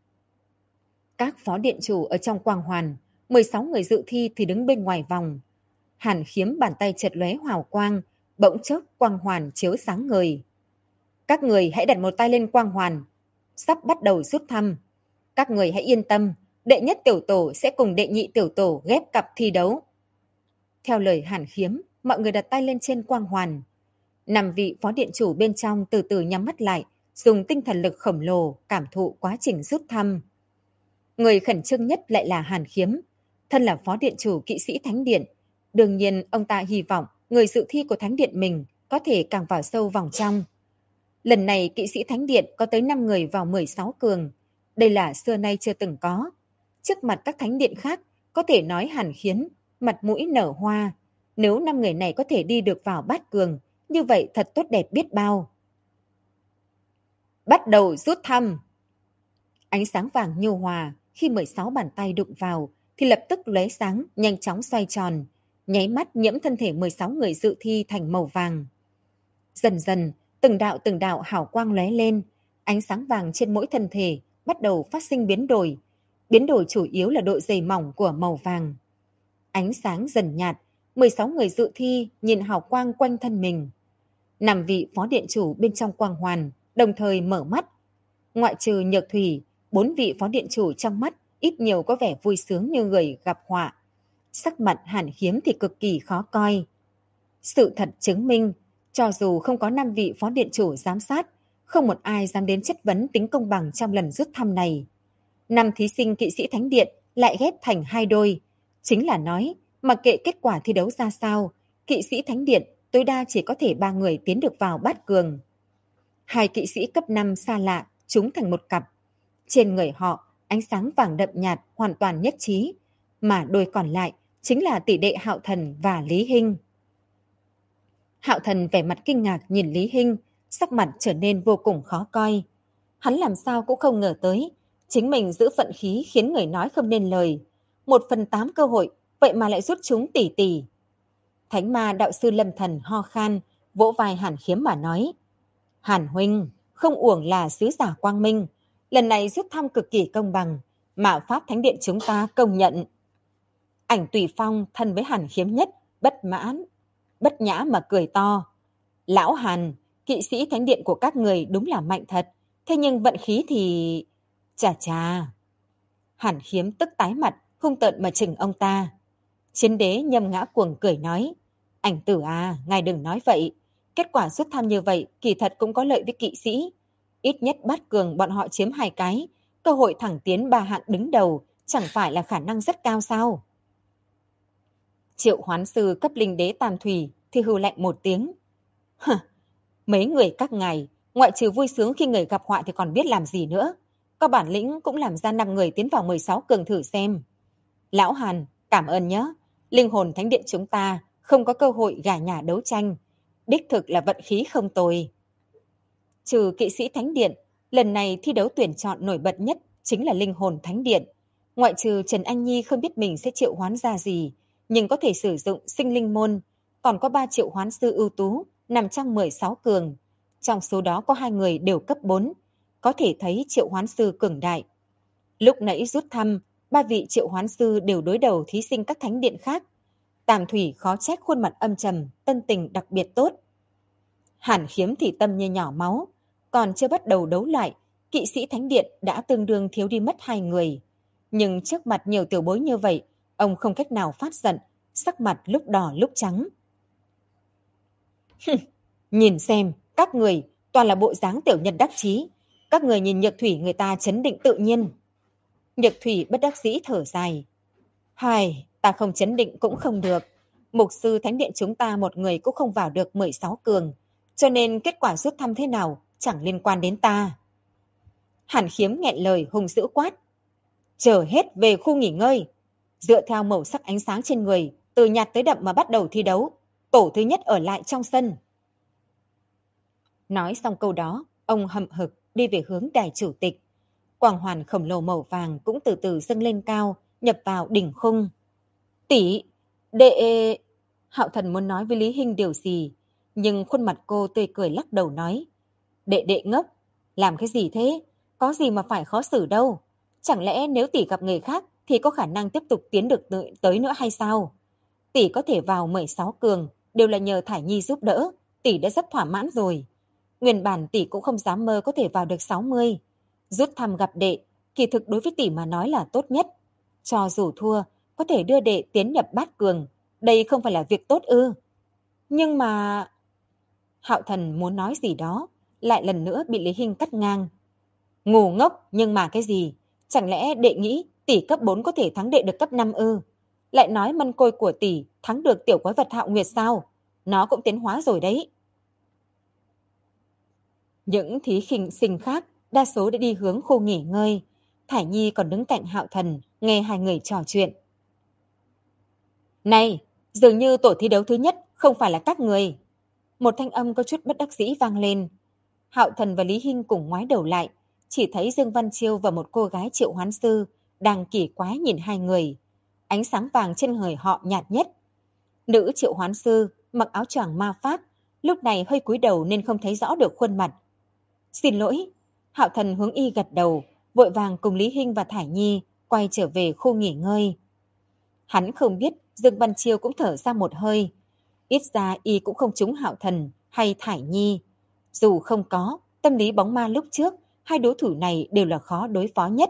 Các phó điện chủ ở trong quang hoàn, 16 người dự thi thì đứng bên ngoài vòng. Hàn Khiếm bàn tay chợt lóe hào quang, bỗng chốc quang hoàn chiếu sáng người. Các người hãy đặt một tay lên quang hoàn, sắp bắt đầu rút thăm. Các người hãy yên tâm, đệ nhất tiểu tổ sẽ cùng đệ nhị tiểu tổ ghép cặp thi đấu. Theo lời Hàn Khiếm, mọi người đặt tay lên trên quang hoàn. 5 vị phó điện chủ bên trong từ từ nhắm mắt lại, dùng tinh thần lực khổng lồ cảm thụ quá trình rút thăm. Người khẩn trương nhất lại là Hàn Khiếm, thân là phó điện chủ kỵ sĩ Thánh Điện. Đương nhiên ông ta hy vọng người dự thi của Thánh Điện mình có thể càng vào sâu vòng trong. Lần này kỵ sĩ Thánh Điện có tới 5 người vào 16 cường. Đây là xưa nay chưa từng có. Trước mặt các thánh điện khác, có thể nói Hàn Khiếm, mặt mũi nở hoa. Nếu 5 người này có thể đi được vào bát cường, như vậy thật tốt đẹp biết bao. Bắt đầu rút thăm. Ánh sáng vàng nhu hòa, khi 16 bàn tay đụng vào, thì lập tức lóe sáng, nhanh chóng xoay tròn. Nháy mắt nhiễm thân thể 16 người dự thi thành màu vàng. Dần dần, từng đạo hào quang lóe lên, ánh sáng vàng trên mỗi thân thể bắt đầu phát sinh biến đổi. Biến đổi chủ yếu là độ dày mỏng của màu vàng. Ánh sáng dần nhạt, 16 người dự thi nhìn hào quang quanh thân mình. 5 vị phó điện chủ bên trong quang hoàn đồng thời mở mắt. Ngoại trừ Nhược Thủy, 4 vị phó điện chủ trong mắt ít nhiều có vẻ vui sướng như người gặp họa. Sắc mặt Hàn Khiếm thì cực kỳ khó coi. Sự thật chứng minh, cho dù không có 5 vị phó điện chủ giám sát, không một ai dám đến chất vấn tính công bằng trong lần rút thăm này. 5 thí sinh kỵ sĩ Thánh Điện lại ghép thành 2 đôi. Chính là nói, mặc kệ kết quả thi đấu ra sao, kỵ sĩ Thánh Điện tối đa chỉ có thể 3 người tiến được vào bát cường. 2 kỵ sĩ cấp 5 xa lạ chúng thành một cặp. Trên người họ, ánh sáng vàng đậm nhạt hoàn toàn nhất trí, mà đôi còn lại chính là tỷ đệ Hạo Thần và Lý Hinh. Hạo Thần vẻ mặt kinh ngạc nhìn Lý Hinh, sắc mặt trở nên vô cùng khó coi. Hắn làm sao cũng không ngờ tới, chính mình giữ vận khí khiến người nói không nên lời. 1/8 cơ hội, vậy mà lại rút chúng tỷ tỷ. Thánh Ma đạo sư Lâm Thần ho khan, vỗ vai Hàn Khiếm mà nói. Hàn huynh, không uổng là sứ giả quang minh. Lần này rút thăm cực kỳ công bằng, mà Pháp Thánh Điện chúng ta công nhận. Ảnh Tùy Phong thân với Hàn Khiếm nhất, bất nhã mà cười to. Lão Hàn, kỵ sĩ Thánh Điện của các người đúng là mạnh thật, thế nhưng vận khí thì... Chà chà. Hàn Khiếm tức tái mặt, hung tợn mà chừng ông ta. Chiến đế Nhâm Ngã Cuồng cười nói. Ảnh tử à, ngài đừng nói vậy. Kết quả rút thăm như vậy kỳ thật cũng có lợi với kỵ sĩ. Ít nhất bát cường bọn họ chiếm 2 cái, cơ hội thẳng tiến 3 hạng đứng đầu chẳng phải là khả năng rất cao sao? Triệu hoán sư cấp linh đế tam thủy thì hừ lạnh một tiếng. Hừ, mấy người các ngài, ngoại trừ vui sướng khi người gặp họa thì còn biết làm gì nữa. Có bản lĩnh cũng làm ra 5 người tiến vào 16 cường thử xem. Lão Hàn, cảm ơn nhé. Linh hồn thánh điện chúng ta không có cơ hội gà nhà đấu tranh. Đích thực là vận khí không tồi. Trừ kỵ sĩ thánh điện, lần này thi đấu tuyển chọn nổi bật nhất chính là linh hồn thánh điện. Ngoại trừ Trần Anh Nhi không biết mình sẽ triệu hoán ra gì, nhưng có thể sử dụng sinh linh môn, còn có 3 triệu hoán sư ưu tú nằm trong 16 cường. Trong số đó có 2 người đều cấp 4, có thể thấy triệu hoán sư cường đại. Lúc nãy rút thăm, 3 vị triệu hoán sư đều đối đầu thí sinh các thánh điện khác. Tàm Thủy khó trách khuôn mặt âm trầm, tâm tình đặc biệt tốt. Hàn Khiếm thì tâm như nhỏ máu, còn chưa bắt đầu đấu lại, kỵ sĩ thánh điện đã tương đương thiếu đi mất 2 người. Nhưng trước mặt nhiều tiểu bối như vậy, ông không cách nào phát giận, sắc mặt lúc đỏ lúc trắng. Nhìn xem, các người toàn là bộ dáng tiểu nhân đắc chí. Các người nhìn Nhược Thủy người ta chấn định tự nhiên. Nhược Thủy bất đắc dĩ thở dài. Hài, ta không chấn định cũng không được. Mục sư thánh điện chúng ta một người cũng không vào được 16 cường. Cho nên kết quả rút thăm thế nào chẳng liên quan đến ta. Hàn Khiếm nghẹn lời hung dữ quát. Chờ hết về khu nghỉ ngơi. Dựa theo màu sắc ánh sáng trên người, từ nhạt tới đậm mà bắt đầu thi đấu. Tổ thứ nhất ở lại trong sân. Nói xong câu đó, ông hậm hực đi về hướng đài chủ tịch. Quang hoàn khổng lồ màu vàng cũng từ từ dâng lên cao, nhập vào đỉnh khung. Tỷ, đệ... Hạo Thần muốn nói với Lý Hinh điều gì, nhưng khuôn mặt cô tươi cười lắc đầu nói. Đệ ngốc, làm cái gì thế? Có gì mà phải khó xử đâu. Chẳng lẽ nếu tỷ gặp người khác thì có khả năng tiếp tục tiến được tới nữa hay sao? Tỷ có thể vào 16 cường đều là nhờ Thải Nhi giúp đỡ, tỷ đã rất thỏa mãn rồi. Nguyên bản tỷ cũng không dám mơ có thể vào được 60. Rút thăm gặp đệ, kỳ thực đối với tỷ mà nói là tốt nhất. Cho dù thua, có thể đưa đệ tiến nhập bát cường, đây không phải là việc tốt ư? Nhưng mà... Hạo Thần muốn nói gì đó, lại lần nữa bị Lý Hinh cắt ngang. Ngu ngốc, nhưng mà cái gì? Chẳng lẽ đệ nghĩ tỷ cấp 4 có thể thắng đệ được cấp 5 ư? Lại nói mân côi của tỷ thắng được tiểu quái vật Hạo Nguyệt sao? Nó cũng tiến hóa rồi đấy. Những thí sinh khác đa số đã đi hướng khu nghỉ ngơi. Thải Nhi còn đứng cạnh Hạo Thần, nghe hai người trò chuyện. Này, dường như tổ thi đấu thứ nhất không phải là các người. Một thanh âm có chút bất đắc dĩ vang lên. Hạo Thần và Lý Hinh cùng ngoái đầu lại, chỉ thấy Dương Văn Chiêu và một cô gái triệu hoán sư đang kỳ quái nhìn hai người. Ánh sáng vàng trên người họ nhạt nhất. Nữ triệu hoán sư mặc áo choàng ma pháp, lúc này hơi cúi đầu nên không thấy rõ được khuôn mặt. Xin lỗi. Hạo Thần hướng y gật đầu, vội vàng cùng Lý Hinh và Thải Nhi quay trở về khu nghỉ ngơi. Hắn không biết Dương Văn Chiêu cũng thở ra một hơi. Ít ra y cũng không trúng Hạo Thần hay Thải Nhi. Dù không có, tâm lý bóng ma lúc trước, hai đối thủ này đều là khó đối phó nhất.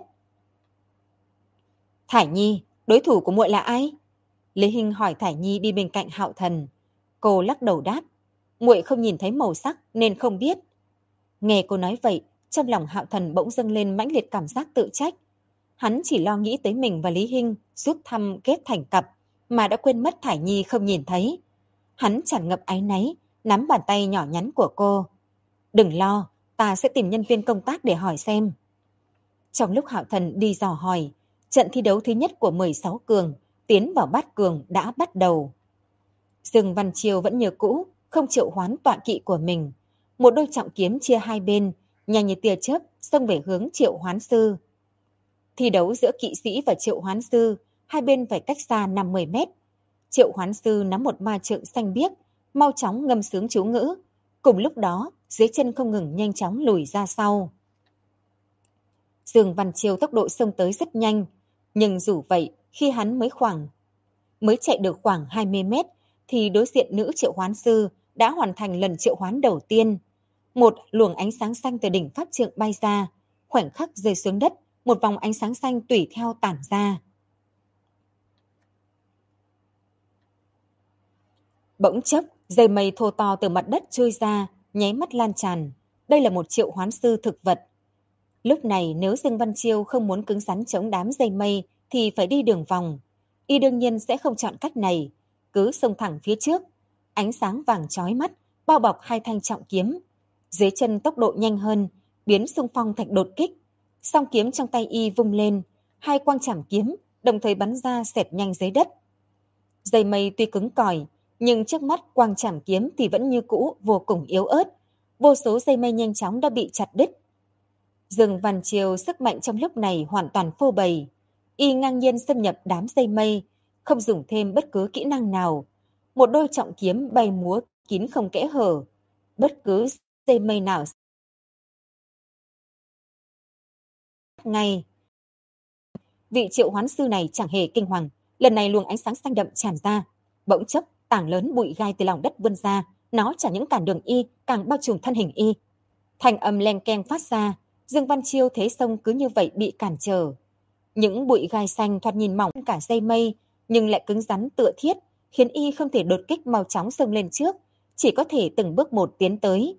Thải Nhi, đối thủ của muội là ai? Lý Hinh hỏi Thải Nhi đi bên cạnh Hạo Thần. Cô lắc đầu đáp, muội không nhìn thấy màu sắc nên không biết. Nghe cô nói vậy, trong lòng Hạo Thần bỗng dâng lên mãnh liệt cảm giác tự trách. Hắn chỉ lo nghĩ tới mình và Lý Hinh rút thăm kết thành cặp, mà đã quên mất Thải Nhi không nhìn thấy. Hắn tràn ngập áy náy, nắm bàn tay nhỏ nhắn của cô. Đừng lo, ta sẽ tìm nhân viên công tác để hỏi xem. Trong lúc Hạo Thần đi dò hỏi, trận thi đấu thứ nhất của 16 cường, tiến vào bát cường đã bắt đầu. Dương Văn Chiêu vẫn như cũ, không triệu hoán tọa kỵ của mình. Một đôi trọng kiếm chia hai bên, nhanh như tia chớp xông về hướng triệu hoán sư. Thi đấu giữa kỵ sĩ và triệu hoán sư, hai bên phải cách xa 50 mét. Triệu hoán sư nắm một ma trượng xanh biếc, mau chóng ngâm sướng chú ngữ. Cùng lúc đó, dưới chân không ngừng nhanh chóng lùi ra sau. Dương Văn Chiêu tốc độ xông tới rất nhanh, nhưng dù vậy, khi hắn mới chạy được khoảng 20 mét, thì đối diện nữ triệu hoán sư đã hoàn thành lần triệu hoán đầu tiên. Một luồng ánh sáng xanh từ đỉnh pháp trượng bay ra, khoảnh khắc rơi xuống đất, một vòng ánh sáng xanh tùy theo tản ra. Bỗng chốc, dây mây thô to từ mặt đất trôi ra, nháy mắt lan tràn. Đây là một triệu hoán sư thực vật. Lúc này nếu Dương Văn Chiêu không muốn cứng rắn chống đám dây mây thì phải đi đường vòng. Y đương nhiên sẽ không chọn cách này, cứ xông thẳng phía trước. Ánh sáng vàng chói mắt, bao bọc hai thanh trọng kiếm. Dưới chân tốc độ nhanh hơn, biến xung phong thành đột kích. Song kiếm trong tay Y vung lên, hai quang chảm kiếm đồng thời bắn ra xẹt nhanh dưới đất. Dây mây tuy cứng cỏi, nhưng trước mắt quang chảm kiếm thì vẫn như cũ vô cùng yếu ớt. Vô số dây mây nhanh chóng đã bị chặt đứt. Dương Văn Chiêu sức mạnh trong lúc này hoàn toàn phô bày. Y ngang nhiên xâm nhập đám dây mây, không dùng thêm bất cứ kỹ năng nào. Một đôi trọng kiếm bay múa kín không kẽ hở. Bất cứ dây mây nào ngay. Vị triệu hoán sư này chẳng hề kinh hoàng. Lần này luồng ánh sáng xanh đậm tràn ra. Bỗng chốc, tảng lớn bụi gai từ lòng đất vươn ra. Nó chẳng những cản đường Y, càng bao trùm thân hình Y. Thanh âm len keng phát ra. Dương Văn Chiêu thế sông cứ như vậy bị cản trở. Những bụi gai xanh thoạt nhìn mỏng cả dây mây, nhưng lại cứng rắn tựa thiết, khiến Y không thể đột kích mau chóng xông lên trước, chỉ có thể từng bước một tiến tới.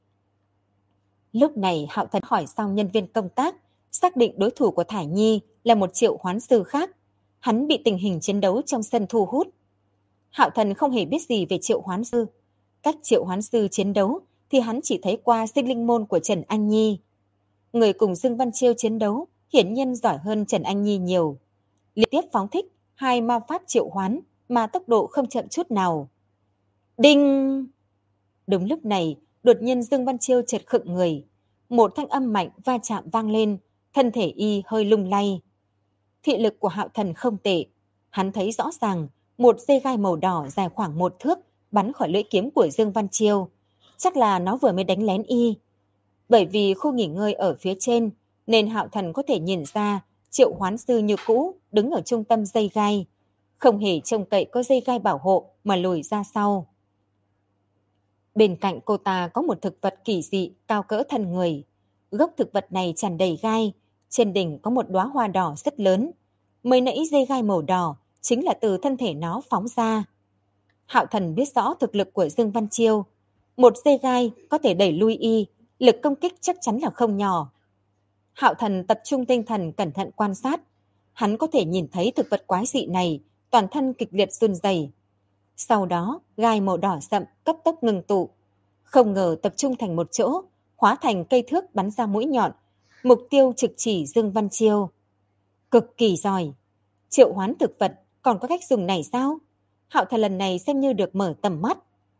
Lúc này Hạo Thần hỏi xong nhân viên công tác, xác định đối thủ của Thải Nhi là một triệu hoán sư khác. Hắn bị tình hình chiến đấu trong sân thu hút. Hạo Thần không hề biết gì về triệu hoán sư. Cách triệu hoán sư chiến đấu thì hắn chỉ thấy qua sinh linh môn của Trần Anh Nhi. Người cùng Dương Văn Chiêu chiến đấu hiển nhiên giỏi hơn Trần Anh Nhi nhiều. Liên tiếp phóng thích hai ma pháp triệu hoán mà tốc độ không chậm chút nào. Đinh! Đúng lúc này, đột nhiên Dương Văn Chiêu chợt khựng người. Một thanh âm mạnh va chạm vang lên, thân thể Y hơi lung lay. Thị lực của Hạo Thần không tệ. Hắn thấy rõ ràng một dây gai màu đỏ dài khoảng 1 thước bắn khỏi lưỡi kiếm của Dương Văn Chiêu. Chắc là nó vừa mới đánh lén Y. Bởi vì khu nghỉ ngơi ở phía trên, nên Hạo Thần có thể nhìn ra triệu hoán sư như cũ đứng ở trung tâm dây gai. Không hề trông cậy có dây gai bảo hộ mà lùi ra sau. Bên cạnh cô ta có một thực vật kỳ dị cao cỡ thân người. Gốc thực vật này tràn đầy gai, trên đỉnh có một đóa hoa đỏ rất lớn. Mới nãy dây gai màu đỏ chính là từ thân thể nó phóng ra. Hạo Thần biết rõ thực lực của Dương Văn Chiêu. Một dây gai có thể đẩy lui Y, lực công kích chắc chắn là không nhỏ. Hạo Thần tập trung tinh thần cẩn thận quan sát. Hắn có thể nhìn thấy thực vật quái dị này, toàn thân kịch liệt run rẩy. Sau đó, gai màu đỏ sậm cấp tốc ngừng tụ. Không ngờ tập trung thành một chỗ, hóa thành cây thước bắn ra mũi nhọn. Mục tiêu trực chỉ Dương Văn Chiêu. Cực kỳ giỏi. Triệu hoán thực vật còn có cách dùng này sao? Hạo Thần lần này xem như được mở tầm mắt.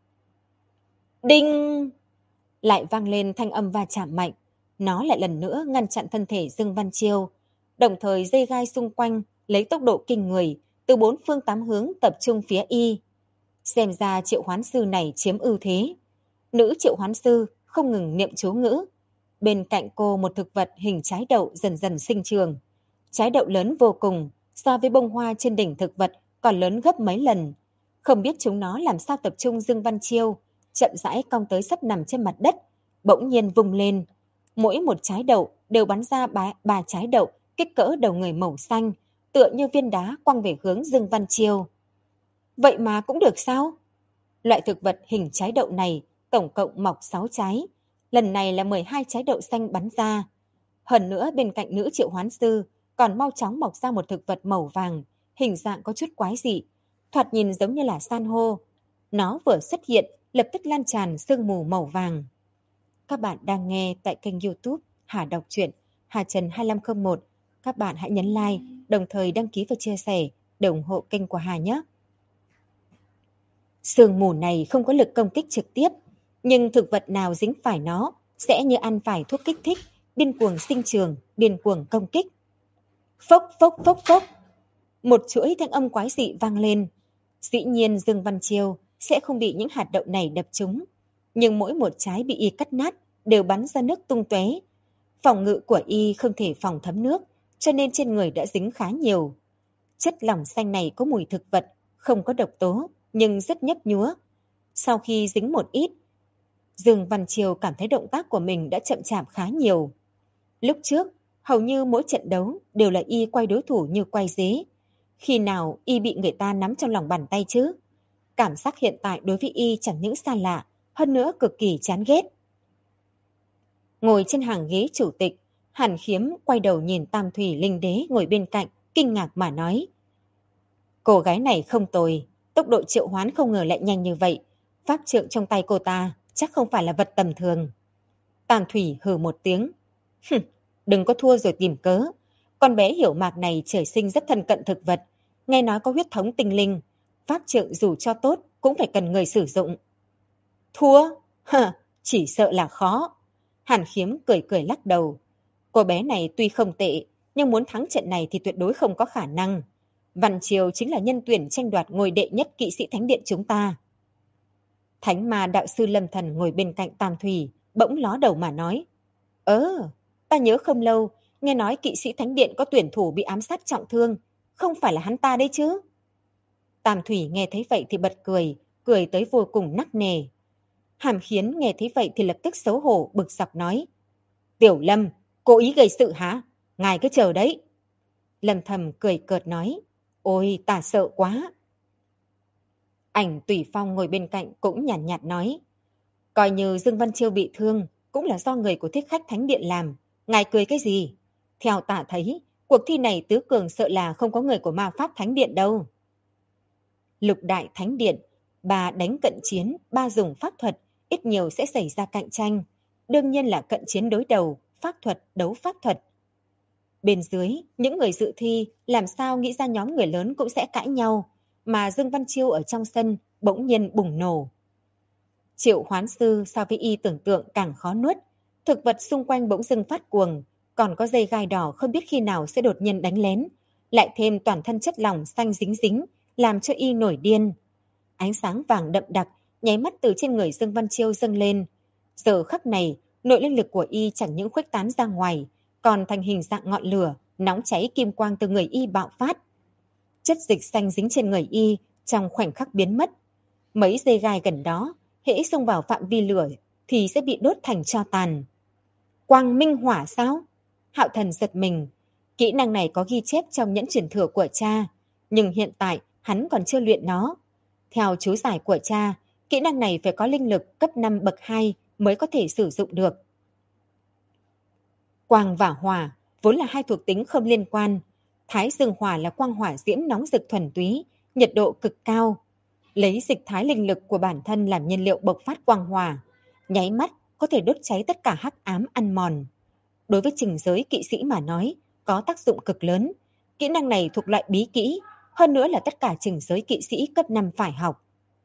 Đinh! Lại vang lên thanh âm va chạm mạnh. Nó lại lần nữa ngăn chặn thân thể Dương Văn Chiêu. Đồng thời dây gai xung quanh lấy tốc độ kinh người từ 4 phương 8 hướng tập trung phía Y. Xem ra triệu hoán sư này chiếm ưu thế. Nữ triệu hoán sư không ngừng niệm chú ngữ. Bên cạnh cô một thực vật hình trái đậu dần dần sinh trường. Trái đậu lớn vô cùng, so với bông hoa trên đỉnh thực vật còn lớn gấp mấy lần. Không biết chúng nó làm sao tập trung Dương Văn Chiêu, chậm rãi cong tới sắp nằm trên mặt đất, bỗng nhiên vung lên. Mỗi một trái đậu đều bắn ra ba trái đậu kích cỡ đầu người màu xanh, tựa như viên đá quăng về hướng Dương Văn Chiêu. Vậy mà cũng được sao? Loại thực vật hình trái đậu này tổng cộng mọc 6 trái. Lần này là 12 trái đậu xanh bắn ra. Hơn nữa bên cạnh nữ triệu hoán sư còn mau chóng mọc ra một thực vật màu vàng, hình dạng có chút quái dị, thoạt nhìn giống như là san hô. Nó vừa xuất hiện, lập tức lan tràn sương mù màu vàng. Các bạn đang nghe tại kênh YouTube Hà Đọc Truyện, Hà Trần 2501. Các bạn hãy nhấn like, đồng thời đăng ký và chia sẻ để ủng hộ kênh của Hà nhé. Sương mù này không có lực công kích trực tiếp, nhưng thực vật nào dính phải nó sẽ như ăn phải thuốc kích thích, điên cuồng sinh trường, điên cuồng công kích. Phốc phốc phốc phốc. Một chuỗi thanh âm quái dị vang lên. Dĩ nhiên Dương Văn Chiêu sẽ không bị những hạt đậu này đập trúng, nhưng mỗi một trái bị Y cắt nát đều bắn ra nước tung tóe. Phòng ngự của Y không thể phòng thấm nước, cho nên trên người đã dính khá nhiều. Chất lỏng xanh này có mùi thực vật, không có độc tố, nhưng rất nhấp nhúa. Sau khi dính một ít, Dương Văn Chiêu cảm thấy động tác của mình đã chậm chạp khá nhiều. Lúc trước, hầu như mỗi trận đấu đều là Y quay đối thủ như quay dế. Khi nào Y bị người ta nắm trong lòng bàn tay chứ? cảm giác hiện tại đối với y chẳng những xa lạ, hơn nữa cực kỳ chán ghét. Ngồi trên hàng ghế chủ tịch, Hàn Khiếm quay đầu nhìn Tam Thủy Linh Đế ngồi bên cạnh, kinh ngạc mà nói. Cô gái này không tồi, tốc độ triệu hoán không ngờ lại nhanh như vậy. Pháp trượng trong tay cô ta chắc không phải là vật tầm thường. Tam Thủy hừ một tiếng. Đừng có thua rồi tìm cớ. Con bé hiểu mạc này trời sinh rất thân cận thực vật. Nghe nói có huyết thống tinh linh. Pháp trượng dù cho tốt cũng phải cần người sử dụng. Thua? Chỉ sợ là khó. Hàn Khiếm cười cười lắc đầu. Cô bé này tuy không tệ, nhưng muốn thắng trận này thì tuyệt đối không có khả năng. Văn Triều chính là nhân tuyển tranh đoạt ngôi đệ nhất kỵ sĩ thánh điện chúng ta. Thánh ma đạo sư Lâm Thần ngồi bên cạnh Tam Thủy, bỗng ló đầu mà nói. Ta nhớ không lâu, nghe nói kỵ sĩ thánh điện có tuyển thủ bị ám sát trọng thương. Không phải là hắn ta đấy chứ? Tam Thủy nghe thấy vậy thì bật cười, cười tới vô cùng nắc nề. Hàm Khiến nghe thấy vậy thì lập tức xấu hổ, bực dọc nói. Tiểu Lâm, cố ý gây sự hả? Ngài cứ chờ đấy. Lâm Thầm cười cợt nói. Ôi, ta sợ quá. Ảnh Tùy Phong ngồi bên cạnh cũng nhàn nhạt nói. Coi như Dương Văn Chiêu bị thương, cũng là do người của Thiết Khách Thánh Điện làm. Ngài cười cái gì? Theo ta thấy, cuộc thi này tứ cường sợ là không có người của ma pháp Thánh Điện đâu. Lục đại Thánh Điện, 3 đánh cận chiến, 3 dùng pháp thuật, ít nhiều sẽ xảy ra cạnh tranh. Đương nhiên là cận chiến đối đầu, pháp thuật đấu pháp thuật. Bên dưới, những người dự thi làm sao nghĩ ra nhóm người lớn cũng sẽ cãi nhau, mà Dương Văn Chiêu ở trong sân bỗng nhiên bùng nổ. Triệu hoán sư so với y tưởng tượng càng khó nuốt, thực vật xung quanh bỗng dưng phát cuồng, còn có dây gai đỏ không biết khi nào sẽ đột nhiên đánh lén, lại thêm toàn thân chất lỏng xanh dính dính, làm cho y nổi điên. Ánh sáng vàng đậm đặc nháy mắt từ trên người Dương Văn Chiêu dâng lên. Giờ khắc này, nội linh lực của y chẳng những khuếch tán ra ngoài, còn thành hình dạng ngọn lửa, nóng cháy kim quang từ người y bạo phát. Chất dịch xanh dính trên người y trong khoảnh khắc biến mất. Mấy dây gai gần đó, hễ xông vào phạm vi lửa thì sẽ bị đốt thành tro tàn. Quang minh hỏa sao? Hạo Thần giật mình. Kỹ năng này có ghi chép trong nhẫn truyền thừa của cha, nhưng hiện tại hắn còn chưa luyện nó. Theo chú giải của cha, kỹ năng này phải có linh lực cấp 5 bậc 2 mới có thể sử dụng được. Quang và hỏa vốn là hai thuộc tính không liên quan. Thái dương hỏa là quang hỏa diễm nóng rực thuần túy, nhiệt độ cực cao. Lấy dịch thái linh lực của bản thân làm nhiên liệu bộc phát quang hỏa, nháy mắt có thể đốt cháy tất cả hắc ám ăn mòn. Đối với trình giới kỵ sĩ mà nói, có tác dụng cực lớn. Kỹ năng này thuộc loại bí kỹ, hơn nữa là tất cả trình giới kỵ sĩ cấp 5 phải học.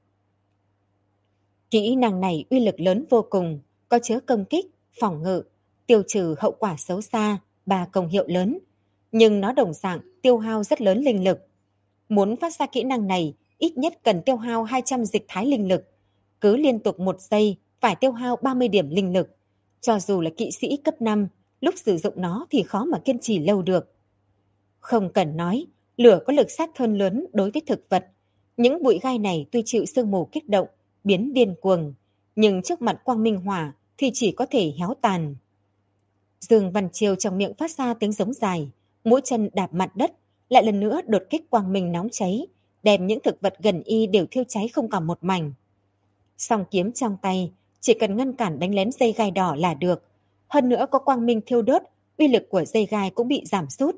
Kỹ năng này uy lực lớn vô cùng, có chứa công kích, phòng ngự, tiêu trừ hậu quả xấu xa, 3 công hiệu lớn. Nhưng nó đồng dạng tiêu hao rất lớn linh lực. Muốn phát ra kỹ năng này, ít nhất cần tiêu hao 200 dịch thái linh lực. Cứ liên tục 1 giây phải tiêu hao 30 điểm linh lực. Cho dù là kỵ sĩ cấp 5, lúc sử dụng nó thì khó mà kiên trì lâu được. Không cần nói, lửa có lực sát thương lớn đối với thực vật. Những bụi gai này tuy chịu sương mù kích động, biến điên cuồng, nhưng trước mặt quang minh hỏa thì chỉ có thể héo tàn. Dương Văn Chiêu trong miệng phát ra tiếng giống dài, mũi chân đạp mặt đất, lại lần nữa đột kích quang minh nóng cháy, đem những thực vật gần y đều thiêu cháy không còn một mảnh. Song kiếm trong tay, chỉ cần ngăn cản đánh lén dây gai đỏ là được. Hơn nữa có quang minh thiêu đốt, uy lực của dây gai cũng bị giảm sút.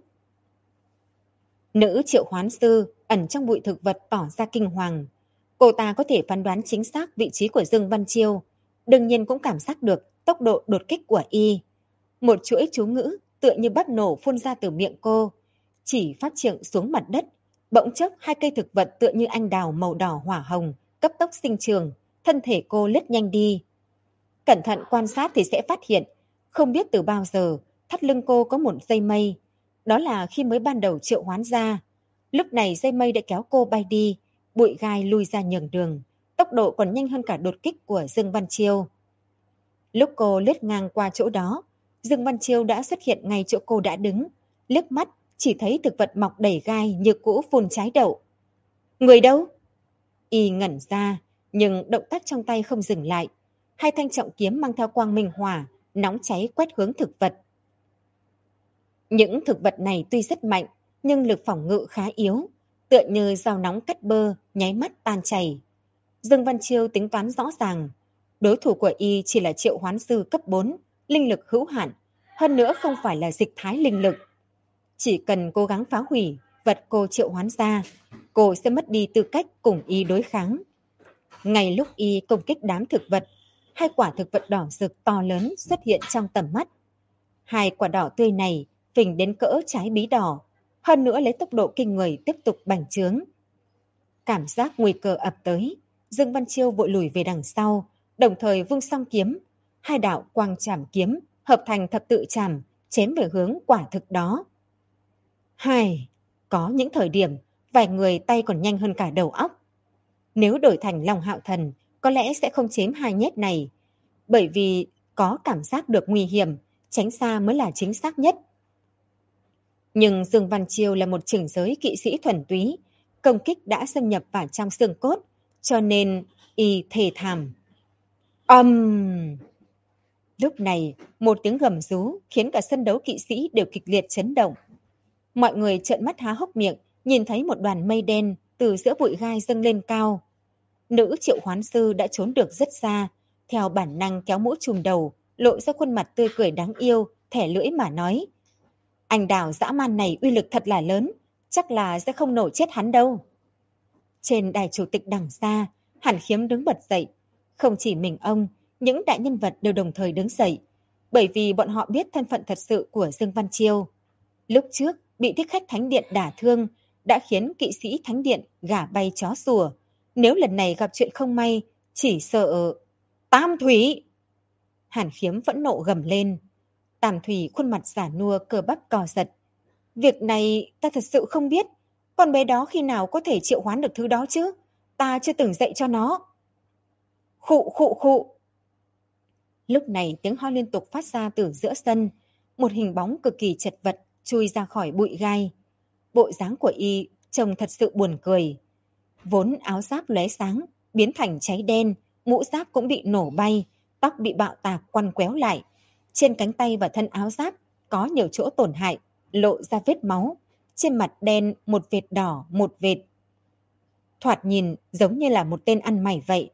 Nữ triệu hoán sư ẩn trong bụi thực vật tỏ ra kinh hoàng. Cô ta có thể phán đoán chính xác vị trí của Dương Văn Chiêu, đương nhiên cũng cảm giác được tốc độ đột kích của y. Một chuỗi chú ngữ tựa như bắp nổ phun ra từ miệng cô, chỉ phát trượng xuống mặt đất. Bỗng chốc 2 cây thực vật tựa như anh đào màu đỏ hỏa hồng cấp tốc sinh trường, thân thể cô lướt nhanh đi. Cẩn thận quan sát thì sẽ phát hiện, không biết từ bao giờ thắt lưng cô có một dây mây. Đó là khi mới ban đầu triệu hoán ra. Lúc này dây mây đã kéo cô bay đi, bụi gai lui ra nhường đường, tốc độ còn nhanh hơn cả đột kích của Dương Văn Chiêu. Lúc cô lướt ngang qua chỗ đó, Dương Văn Chiêu đã xuất hiện ngay chỗ cô đã đứng, liếc mắt chỉ thấy thực vật mọc đầy gai như cũ phun trái đậu. Người đâu? Y ngẩn ra, nhưng động tác trong tay không dừng lại. 2 thanh trọng kiếm mang theo quang minh hỏa, nóng cháy quét hướng thực vật. Những thực vật này tuy rất mạnh, nhưng lực phòng ngự khá yếu, tựa như dao nóng cắt bơ, nháy mắt tan chảy. Dương Văn Chiêu tính toán rõ ràng. Đối thủ của y chỉ là triệu hoán sư cấp 4, linh lực hữu hạn. Hơn nữa không phải là dịch thái linh lực. Chỉ cần cố gắng phá hủy vật cô triệu hoán ra, cô sẽ mất đi tư cách cùng y đối kháng. Ngay lúc y công kích đám thực vật, hai quả thực vật đỏ rực to lớn xuất hiện trong tầm mắt. Hai quả đỏ tươi này phình đến cỡ trái bí đỏ, hơn nữa lấy tốc độ kinh người tiếp tục bành trướng. Cảm giác nguy cơ ập tới, Dương Văn Chiêu vội lùi về đằng sau, đồng thời vung song kiếm, hai đạo quang trảm kiếm hợp thành thập tự trảm chém về hướng quả thực đó. Có những thời điểm vài người tay còn nhanh hơn cả đầu óc. Nếu đổi thành Long Hạo Thần, có lẽ sẽ không chém hai nhát này, bởi vì có cảm giác được nguy hiểm, tránh xa mới là chính xác nhất. Nhưng Dương Văn Chiêu là một chưởng giới kỵ sĩ thuần túy, công kích đã xâm nhập vào trong xương cốt, cho nên y thề thảm. Lúc này, một tiếng gầm rú khiến cả sân đấu kỵ sĩ đều kịch liệt chấn động. Mọi người trợn mắt há hốc miệng, nhìn thấy một đoàn mây đen từ giữa bụi gai dâng lên cao. Nữ triệu hoán sư đã trốn được rất xa, theo bản năng kéo mũ trùm đầu, lộ ra khuôn mặt tươi cười đáng yêu, thẻ lưỡi mà nói. Anh đào dã man này uy lực thật là lớn, chắc là sẽ không nổ chết hắn đâu. Trên đài chủ tịch đằng xa, Hàn Khiếm đứng bật dậy. Không chỉ mình ông, những đại nhân vật đều đồng thời đứng dậy, bởi vì bọn họ biết thân phận thật sự của Dương Văn Chiêu. Lúc trước, bị thích khách Thánh Điện đả thương, đã khiến kỵ sĩ Thánh Điện gà bay chó sủa. Nếu lần này gặp chuyện không may, chỉ sợ... Tam Thủy! Hàn Khiếm vẫn nộ gầm lên. Tam Thủy khuôn mặt giả nua cơ bắp cò giật. Việc này ta thật sự không biết. Con bé đó khi nào có thể triệu hoán được thứ đó chứ? Ta chưa từng dạy cho nó. Khụ khụ khụ. Lúc này tiếng ho liên tục phát ra từ giữa sân. Một hình bóng cực kỳ chật vật chui ra khỏi bụi gai. Bộ dáng của y trông thật sự buồn cười. Vốn áo giáp lóe sáng, biến thành cháy đen, mũ giáp cũng bị nổ bay, tóc bị bạo tạc quăn quéo lại. Trên cánh tay và thân áo giáp có nhiều chỗ tổn hại, lộ ra vết máu. Trên mặt đen một vệt đỏ, một vệt. Thoạt nhìn giống như là một tên ăn mày vậy.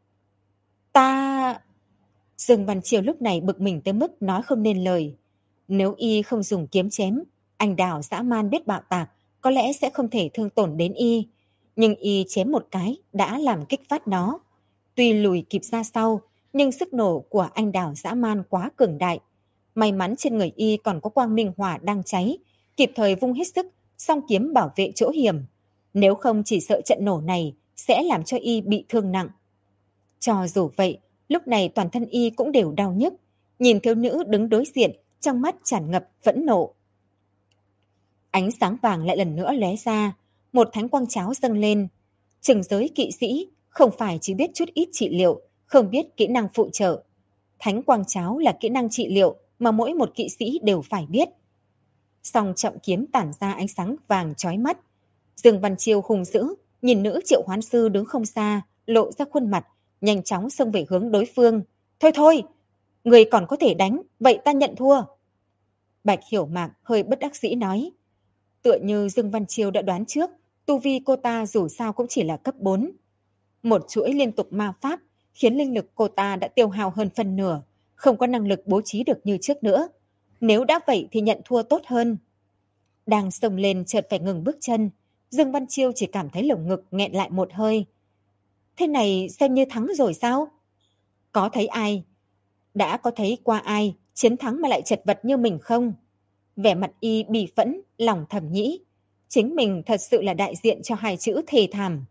Ta... Dương Văn Chiêu lúc này bực mình tới mức nói không nên lời. Nếu y không dùng kiếm chém, anh đào dã man biết bạo tạc, có lẽ sẽ không thể thương tổn đến y. Nhưng y chém một cái đã làm kích phát nó. Tuy lùi kịp ra sau, nhưng sức nổ của anh đào dã man quá cường đại. May mắn trên người y còn có quang minh hỏa đang cháy, kịp thời vung hết sức, song kiếm bảo vệ chỗ hiểm. Nếu không chỉ sợ trận nổ này sẽ làm cho y bị thương nặng. Cho dù vậy, lúc này toàn thân y cũng đều đau nhức. Nhìn thiếu nữ đứng đối diện, trong mắt tràn ngập phẫn nộ. Ánh sáng vàng lại lần nữa lóe ra, một thánh quang cháo dâng lên. Chừng giới kỵ sĩ không phải chỉ biết chút ít trị liệu, không biết kỹ năng phụ trợ. Thánh quang cháo là kỹ năng trị liệu mà mỗi một kỵ sĩ đều phải biết. Song trọng kiếm tản ra ánh sáng vàng chói mắt. Dương Văn Chiêu hùng dữ, nhìn nữ triệu hoán sư đứng không xa, lộ ra khuôn mặt, nhanh chóng xông về hướng đối phương. Thôi, người còn có thể đánh, vậy ta nhận thua. Bạch Hiểu Mạc hơi bất đắc dĩ nói. Tựa như Dương Văn Chiêu đã đoán trước, tu vi cô ta dù sao cũng chỉ là cấp 4. Một chuỗi liên tục ma pháp khiến linh lực cô ta đã tiêu hao hơn phân nửa, không có năng lực bố trí được như trước nữa. Nếu đã vậy thì nhận thua tốt hơn. Đang xông lên chợt phải ngừng bước chân, Dương Văn Chiêu chỉ cảm thấy lồng ngực nghẹn lại một hơi. Thế này xem như thắng rồi sao? Có thấy ai? Đã có thấy qua ai chiến thắng mà lại chật vật như mình không? Vẻ mặt y bì phẫn, lòng thầm nghĩ. Chính mình thật sự là đại diện cho hai chữ thề thảm.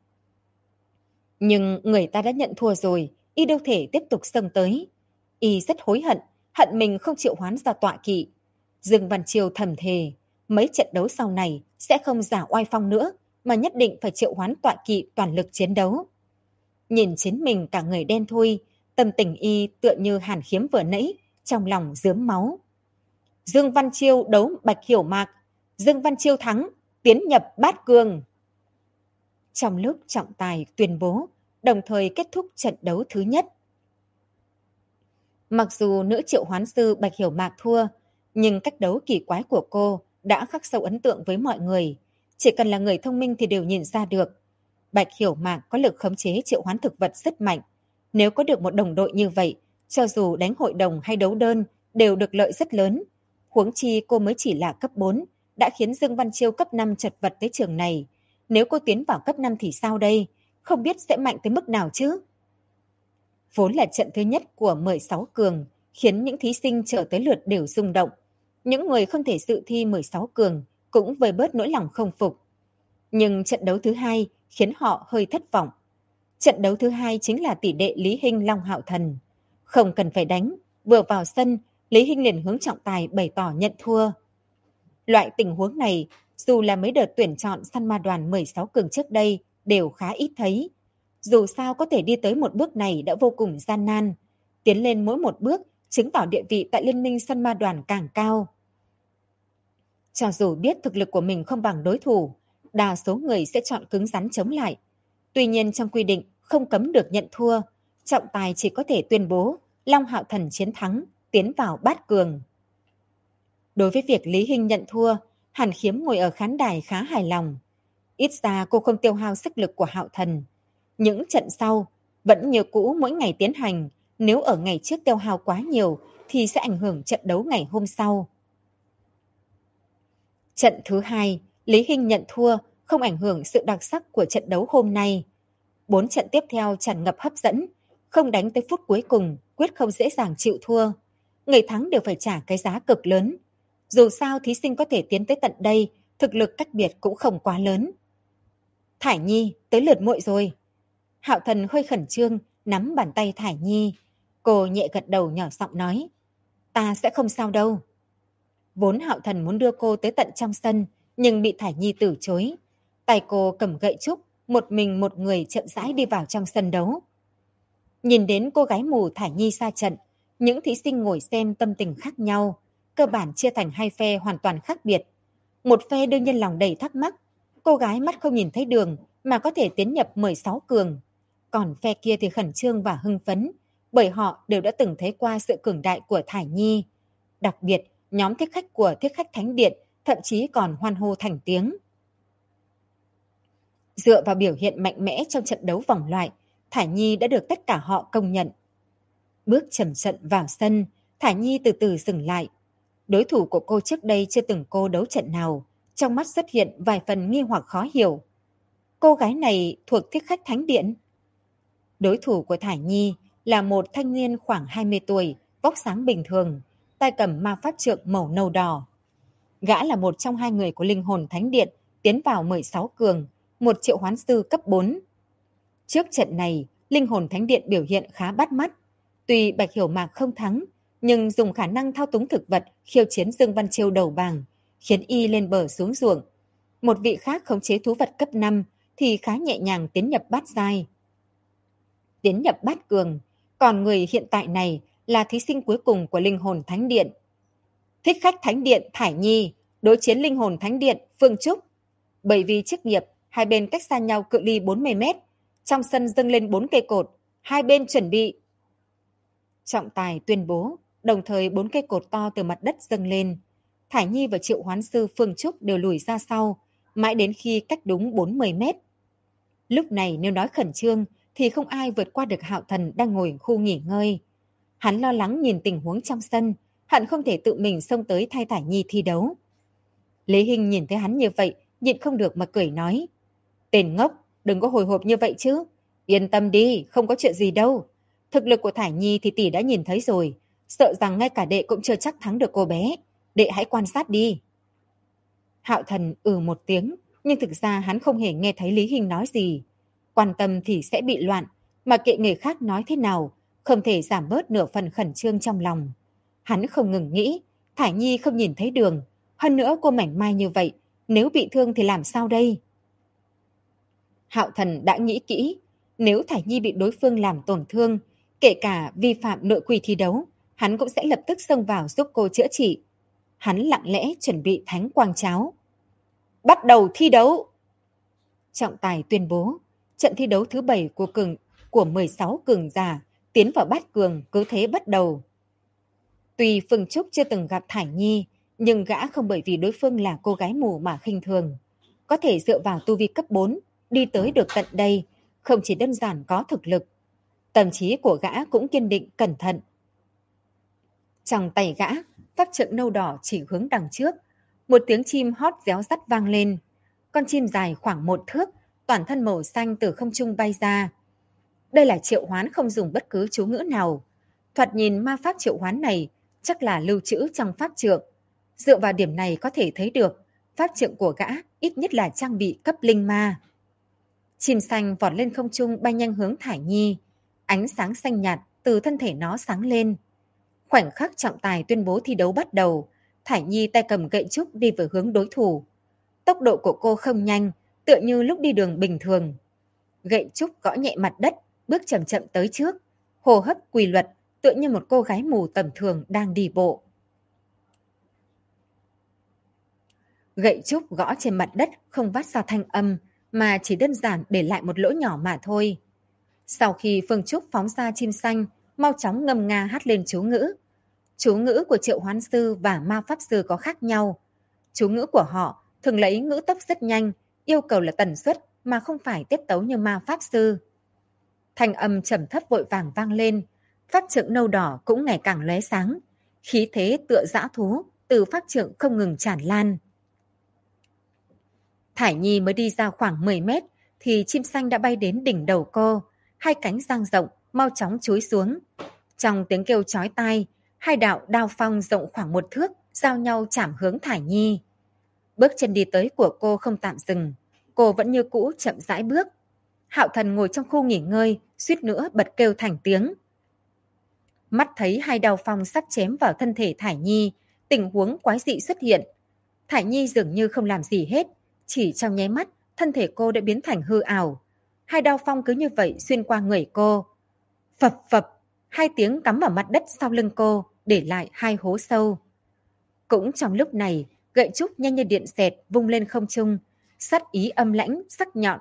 Nhưng người ta đã nhận thua rồi, y đâu thể tiếp tục xông tới. Y rất hối hận, hận mình không triệu hoán ra tọa kỵ. Dương Văn Chiêu thầm thề, mấy trận đấu sau này sẽ không giả oai phong nữa, mà nhất định phải triệu hoán tọa kỵ toàn lực chiến đấu. Nhìn chính mình cả người đen thui, tâm tình y tựa như Hàn Khiếm vừa nãy, trong lòng rướm máu. Dương Văn Chiêu đấu Bạch Hiểu Mạc, Dương Văn Chiêu thắng, tiến nhập bát cương. Trong lúc trọng tài tuyên bố, đồng thời kết thúc trận đấu thứ nhất. Mặc dù nữ triệu hoán sư Bạch Hiểu Mạc thua, nhưng cách đấu kỳ quái của cô đã khắc sâu ấn tượng với mọi người. Chỉ cần là người thông minh thì đều nhìn ra được. Bạch Hiểu Mạc có lực khống chế triệu hoán thực vật rất mạnh. Nếu có được một đồng đội như vậy, cho dù đánh hội đồng hay đấu đơn đều được lợi rất lớn. Huống chi cô mới chỉ là cấp 4, đã khiến Dương Văn Chiêu cấp 5 chật vật tới trường này. Nếu cô tiến vào cấp 5 thì sao đây? Không biết sẽ mạnh tới mức nào chứ? Vốn là trận thứ nhất của 16 cường, khiến những thí sinh chờ tới lượt đều rung động. Những người không thể dự thi 16 cường cũng vơi bớt nỗi lòng không phục. Nhưng trận đấu thứ hai khiến họ hơi thất vọng. Trận đấu thứ hai chính là tỷ đệ Lý Hinh Long Hạo Thần. Không cần phải đánh, vừa vào sân, Lý Hinh liền hướng trọng tài bày tỏ nhận thua. Loại tình huống này, dù là mấy đợt tuyển chọn săn ma đoàn 16 cường trước đây, đều khá ít thấy. Dù sao có thể đi tới một bước này đã vô cùng gian nan. Tiến lên mỗi một bước, chứng tỏ địa vị tại Liên minh săn ma đoàn càng cao. Cho dù biết thực lực của mình không bằng đối thủ, đa số người sẽ chọn cứng rắn chống lại. Tuy nhiên trong quy định không cấm được nhận thua, trọng tài chỉ có thể tuyên bố Long Hạo Thần chiến thắng, tiến vào bát cường. Đối với việc Lý Hinh nhận thua, Hàn Khiếm ngồi ở khán đài khá hài lòng. Ít ra cô không tiêu hao sức lực của Hạo Thần. Những trận sau vẫn như cũ mỗi ngày tiến hành, nếu ở ngày trước tiêu hao quá nhiều thì sẽ ảnh hưởng trận đấu ngày hôm sau. Trận thứ hai, Lý Hinh nhận thua không ảnh hưởng sự đặc sắc của trận đấu hôm nay. 4 trận tiếp theo tràn ngập hấp dẫn, không đánh tới phút cuối cùng, quyết không dễ dàng chịu thua. Người thắng đều phải trả cái giá cực lớn. Dù sao thí sinh có thể tiến tới tận đây, thực lực cách biệt cũng không quá lớn. Thải Nhi, tới lượt muội rồi. Hạo Thần hơi khẩn trương, nắm bàn tay Thải Nhi. Cô nhẹ gật đầu nhỏ giọng nói, ta sẽ không sao đâu. Vốn Hạo Thần muốn đưa cô tới tận trong sân, nhưng bị Thải Nhi từ chối. Tay cô cầm gậy trúc, một mình một người chậm rãi đi vào trong sân đấu. Nhìn đến cô gái mù Thải Nhi ra trận, những thí sinh ngồi xem tâm tình khác nhau, cơ bản chia thành hai phe hoàn toàn khác biệt. Một phe đương nhiên lòng đầy thắc mắc, cô gái mắt không nhìn thấy đường mà có thể tiến nhập 16 cường. Còn phe kia thì khẩn trương và hưng phấn, bởi họ đều đã từng thấy qua sự cường đại của Thải Nhi. Đặc biệt, nhóm thích khách của Thích khách Thánh Điện thậm chí còn hoan hô thành tiếng. Dựa vào biểu hiện mạnh mẽ trong trận đấu vòng loại, Thải Nhi đã được tất cả họ công nhận. Bước chậm chậm vào sân, Thải Nhi từ từ dừng lại. Đối thủ của cô trước đây chưa từng cô đấu trận nào, trong mắt xuất hiện vài phần nghi hoặc khó hiểu. Cô gái này thuộc Thích khách Thánh Điện. Đối thủ của Thải Nhi là một thanh niên khoảng 20 tuổi, vóc sáng bình thường, tay cầm ma pháp trượng màu nâu đỏ. Gã là một trong hai người của Linh hồn Thánh Điện tiến vào 16 cường, một triệu hoán sư cấp 4. Trước trận này, Linh hồn Thánh Điện biểu hiện khá bắt mắt. Tuy Bạch Hiểu Mạc không thắng, nhưng dùng khả năng thao túng thực vật khiêu chiến Dương Văn Chiêu đầu bảng, khiến y lên bờ xuống ruộng. Một vị khác khống chế thú vật cấp 5 thì khá nhẹ nhàng tiến nhập bát giai. Tiến nhập bát cường, còn người hiện tại này là thí sinh cuối cùng của Linh hồn Thánh Điện. Thích khách Thánh Điện Thải Nhi đối chiến Linh hồn Thánh Điện Phương Trúc. Bởi vì chức nghiệp, hai bên cách xa nhau cự ly 40 mét. Trong sân dâng lên 4 cây cột, hai bên chuẩn bị. Trọng tài tuyên bố, đồng thời 4 cây cột to từ mặt đất dâng lên. Thải Nhi và triệu hoán sư Phương Trúc đều lùi ra sau, mãi đến khi cách đúng 40 mét. Lúc này nếu nói khẩn trương thì không ai vượt qua được Hạo Thần đang ngồi khu nghỉ ngơi. Hắn lo lắng nhìn tình huống trong sân, hận không thể tự mình xông tới thay Thải Nhi thi đấu. Lý Hinh nhìn thấy hắn như vậy, nhịn không được mà cười nói. Tên ngốc, đừng có hồi hộp như vậy chứ. Yên tâm đi, không có chuyện gì đâu. Thực lực của Thải Nhi thì tỷ đã nhìn thấy rồi. Sợ rằng ngay cả đệ cũng chưa chắc thắng được cô bé. Đệ hãy quan sát đi. Hạo Thần một tiếng, nhưng thực ra hắn không hề nghe thấy Lý Hinh nói gì. Quan tâm thì sẽ bị loạn, mà kệ người khác nói thế nào, không thể giảm bớt nửa phần khẩn trương trong lòng. Hắn không ngừng nghĩ, Thải Nhi không nhìn thấy đường. Hơn nữa cô mảnh mai như vậy, nếu bị thương thì làm sao đây? Hạo Thần đã nghĩ kỹ, nếu Thải Nhi bị đối phương làm tổn thương, kể cả vi phạm nội quy thi đấu, hắn cũng sẽ lập tức xông vào giúp cô chữa trị. Hắn lặng lẽ chuẩn bị thánh quang cháo. Bắt đầu thi đấu! Trọng tài tuyên bố, trận thi đấu thứ 7 của 16 cường giả tiến vào bát cường cứ thế bắt đầu. Tuy Phương Trúc chưa từng gặp Thải Nhi, nhưng gã không bởi vì đối phương là cô gái mù mà khinh thường. Có thể dựa vào tu vi cấp 4, đi tới được tận đây, không chỉ đơn giản có thực lực, tâm trí của gã cũng kiên định cẩn thận. Trong tay gã, pháp trượng nâu đỏ chỉ hướng đằng trước, một tiếng chim hót réo rắt vang lên. Con chim dài khoảng 1 thước, toàn thân màu xanh từ không trung bay ra. Đây là triệu hoán không dùng bất cứ chú ngữ nào. Thoạt nhìn ma pháp triệu hoán này chắc là lưu trữ trong pháp trượng. Dựa vào điểm này có thể thấy được, pháp trượng của gã ít nhất là trang bị cấp linh ma. Chim xanh vọt lên không trung bay nhanh hướng Thải Nhi. Ánh sáng xanh nhạt từ thân thể nó sáng lên. Khoảnh khắc trọng tài tuyên bố thi đấu bắt đầu, Thải Nhi tay cầm gậy trúc đi về hướng đối thủ. Tốc độ của cô không nhanh, tựa như lúc đi đường bình thường. Gậy trúc gõ nhẹ mặt đất, bước chậm chậm tới trước. Hô hấp quy luật, tựa như một cô gái mù tầm thường đang đi bộ. Gậy trúc gõ trên mặt đất không phát ra thanh âm, mà chỉ đơn giản để lại một lỗ nhỏ mà thôi. Sau khi Phương Trúc phóng ra chim xanh, mau chóng ngâm nga hát lên chú ngữ. Chú ngữ của triệu hoán sư và ma pháp sư có khác nhau. Chú ngữ của họ thường lấy ngữ tốc rất nhanh, yêu cầu là tần suất mà không phải tiết tấu như ma pháp sư. Thanh âm trầm thấp vội vàng vang lên, pháp trượng nâu đỏ cũng ngày càng lóe sáng, khí thế tựa dã thú từ pháp trượng không ngừng tràn lan. Thải Nhi mới đi ra khoảng 10 mét thì chim xanh đã bay đến đỉnh đầu cô, hai cánh dang rộng mau chóng chúi xuống. Trong tiếng kêu chói tai, hai đạo đao phong rộng khoảng 1 thước giao nhau chạm hướng Thải Nhi. Bước chân đi tới của cô không tạm dừng, cô vẫn như cũ chậm rãi bước. Hạo Thần ngồi trong khu nghỉ ngơi, suýt nữa bật kêu thành tiếng. Mắt thấy hai đao phong sắp chém vào thân thể Thải Nhi, tình huống quái dị xuất hiện. Thải Nhi dường như không làm gì hết, chỉ trong nháy mắt, thân thể cô đã biến thành hư ảo. Hai đao phong cứ như vậy xuyên qua người cô. Phập phập, hai tiếng cắm vào mặt đất sau lưng cô, để lại hai hố sâu. Cũng trong lúc này, gậy trúc nhanh như điện xẹt vung lên không trung, sát ý âm lãnh, sắc nhọn.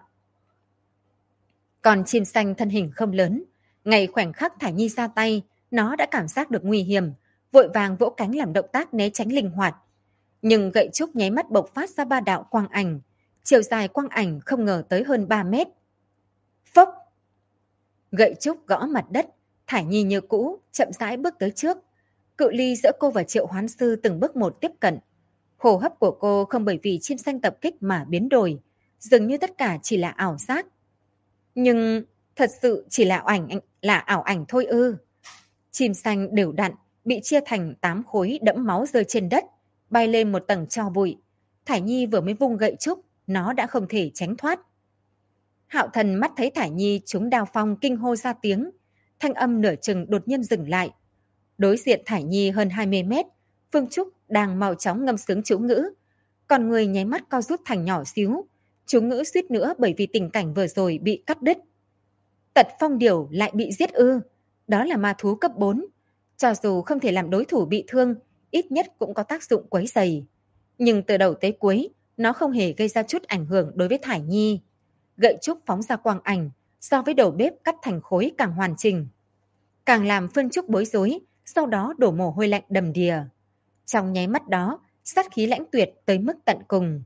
Còn chim xanh thân hình không lớn, ngay khoảnh khắc Thải Nhi ra tay, nó đã cảm giác được nguy hiểm, vội vàng vỗ cánh làm động tác né tránh linh hoạt. Nhưng gậy trúc nháy mắt bộc phát ra 3 đạo quang ảnh, chiều dài quang ảnh không ngờ tới hơn 3 mét. Phốc! Gậy trúc gõ mặt đất, Thải Nhi như cũ, chậm rãi bước tới trước. Cự ly giữa cô và triệu hoán sư từng bước một tiếp cận. Hô hấp của cô không bởi vì chim xanh tập kích mà biến đổi, dường như tất cả chỉ là ảo giác. Nhưng thật sự chỉ là ảo ảnh thôi ư. Chim xanh đều đặn, bị chia thành 8 khối đẫm máu rơi trên đất, bay lên một tầng tro bụi. Thải Nhi vừa mới vung gậy trúc, nó đã không thể tránh thoát. Hạo Thần mắt thấy Thải Nhi trúng đao phong kinh hô ra tiếng, thanh âm nửa chừng đột nhiên dừng lại. Đối diện Thải Nhi hơn 20 mét, Phương Trúc đang mau chóng ngâm sướng chú ngữ, còn người nháy mắt co rút thành nhỏ xíu, chú ngữ suýt nữa bởi vì tình cảnh vừa rồi bị cắt đứt. Tật phong điểu lại bị giết ư? Đó là ma thú cấp 4, cho dù không thể làm đối thủ bị thương, ít nhất cũng có tác dụng quấy rầy. Nhưng từ đầu tới cuối, nó không hề gây ra chút ảnh hưởng đối với Thải Nhi. Gậy trúc phóng ra quang ảnh, so với đầu bếp cắt thành khối càng hoàn chỉnh. Càng làm Phương Trúc bối rối, sau đó đổ mồ hôi lạnh đầm đìa. Trong nháy mắt đó, sát khí lãnh tuyệt tới mức tận cùng.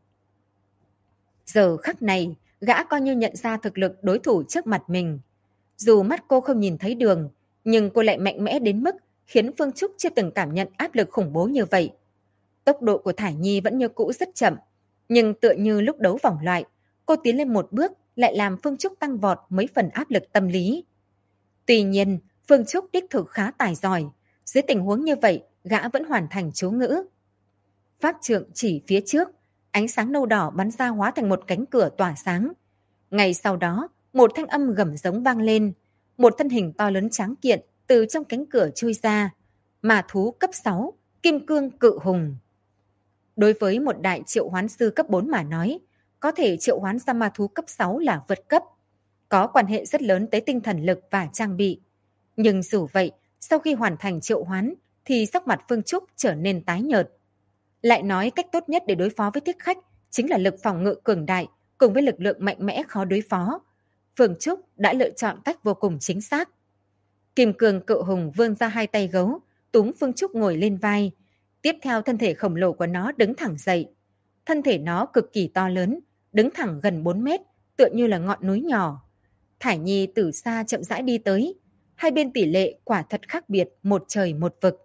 Giờ khắc này, gã coi như nhận ra thực lực đối thủ trước mặt mình. Dù mắt cô không nhìn thấy đường, nhưng cô lại mạnh mẽ đến mức khiến Phương Trúc chưa từng cảm nhận áp lực khủng bố như vậy. Tốc độ của Thải Nhi vẫn như cũ rất chậm, nhưng tựa như lúc đấu vòng loại, cô tiến lên một bước lại làm Phương Trúc tăng vọt mấy phần áp lực tâm lý. Tuy nhiên, Phương Trúc đích thực khá tài giỏi, dưới tình huống như vậy, gã vẫn hoàn thành chú ngữ. Pháp trượng chỉ phía trước, ánh sáng nâu đỏ bắn ra hóa thành một cánh cửa tỏa sáng. Ngay sau đó, một thanh âm gầm giống vang lên, một thân hình to lớn tráng kiện từ trong cánh cửa chui ra, ma thú cấp 6, kim cương cự hùng. Đối với một đại triệu hoán sư cấp 4 mà nói, có thể triệu hoán ra ma thú cấp 6 là vượt cấp, có quan hệ rất lớn tới tinh thần lực và trang bị. Nhưng dù vậy, sau khi hoàn thành triệu hoán, thì sắc mặt Phương Trúc trở nên tái nhợt. Lại nói cách tốt nhất để đối phó với thích khách chính là lực phòng ngự cường đại cùng với lực lượng mạnh mẽ khó đối phó. Phương Trúc đã lựa chọn cách vô cùng chính xác. Kim cương cự hùng vươn ra hai tay gấu, túm Phương Trúc ngồi lên vai. Tiếp theo thân thể khổng lồ của nó đứng thẳng dậy. Thân thể nó cực kỳ to lớn, đứng thẳng gần 4 mét, tựa như là ngọn núi nhỏ. Thải Nhi từ xa chậm rãi đi tới, hai bên tỷ lệ quả thật khác biệt một trời một vực.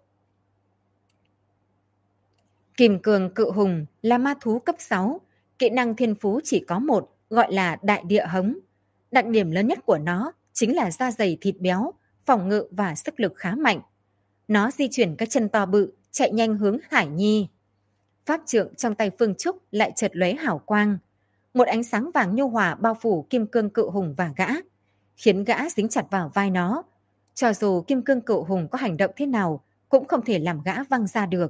Kim Cương Cự Hùng là ma thú cấp 6, kỹ năng thiên phú chỉ có một, gọi là đại địa hống. Đặc điểm lớn nhất của nó chính là da dày thịt béo, phòng ngự và sức lực khá mạnh. Nó di chuyển các chân to bự, chạy nhanh hướng Thải Nhi. Pháp trượng trong tay Phương Trúc lại chợt lóe hào quang. Một ánh sáng vàng nhu hòa bao phủ Kim Cương Cự Hùng và gã, khiến gã dính chặt vào vai nó. Cho dù Kim Cương Cự Hùng có hành động thế nào, cũng không thể làm gã văng ra được.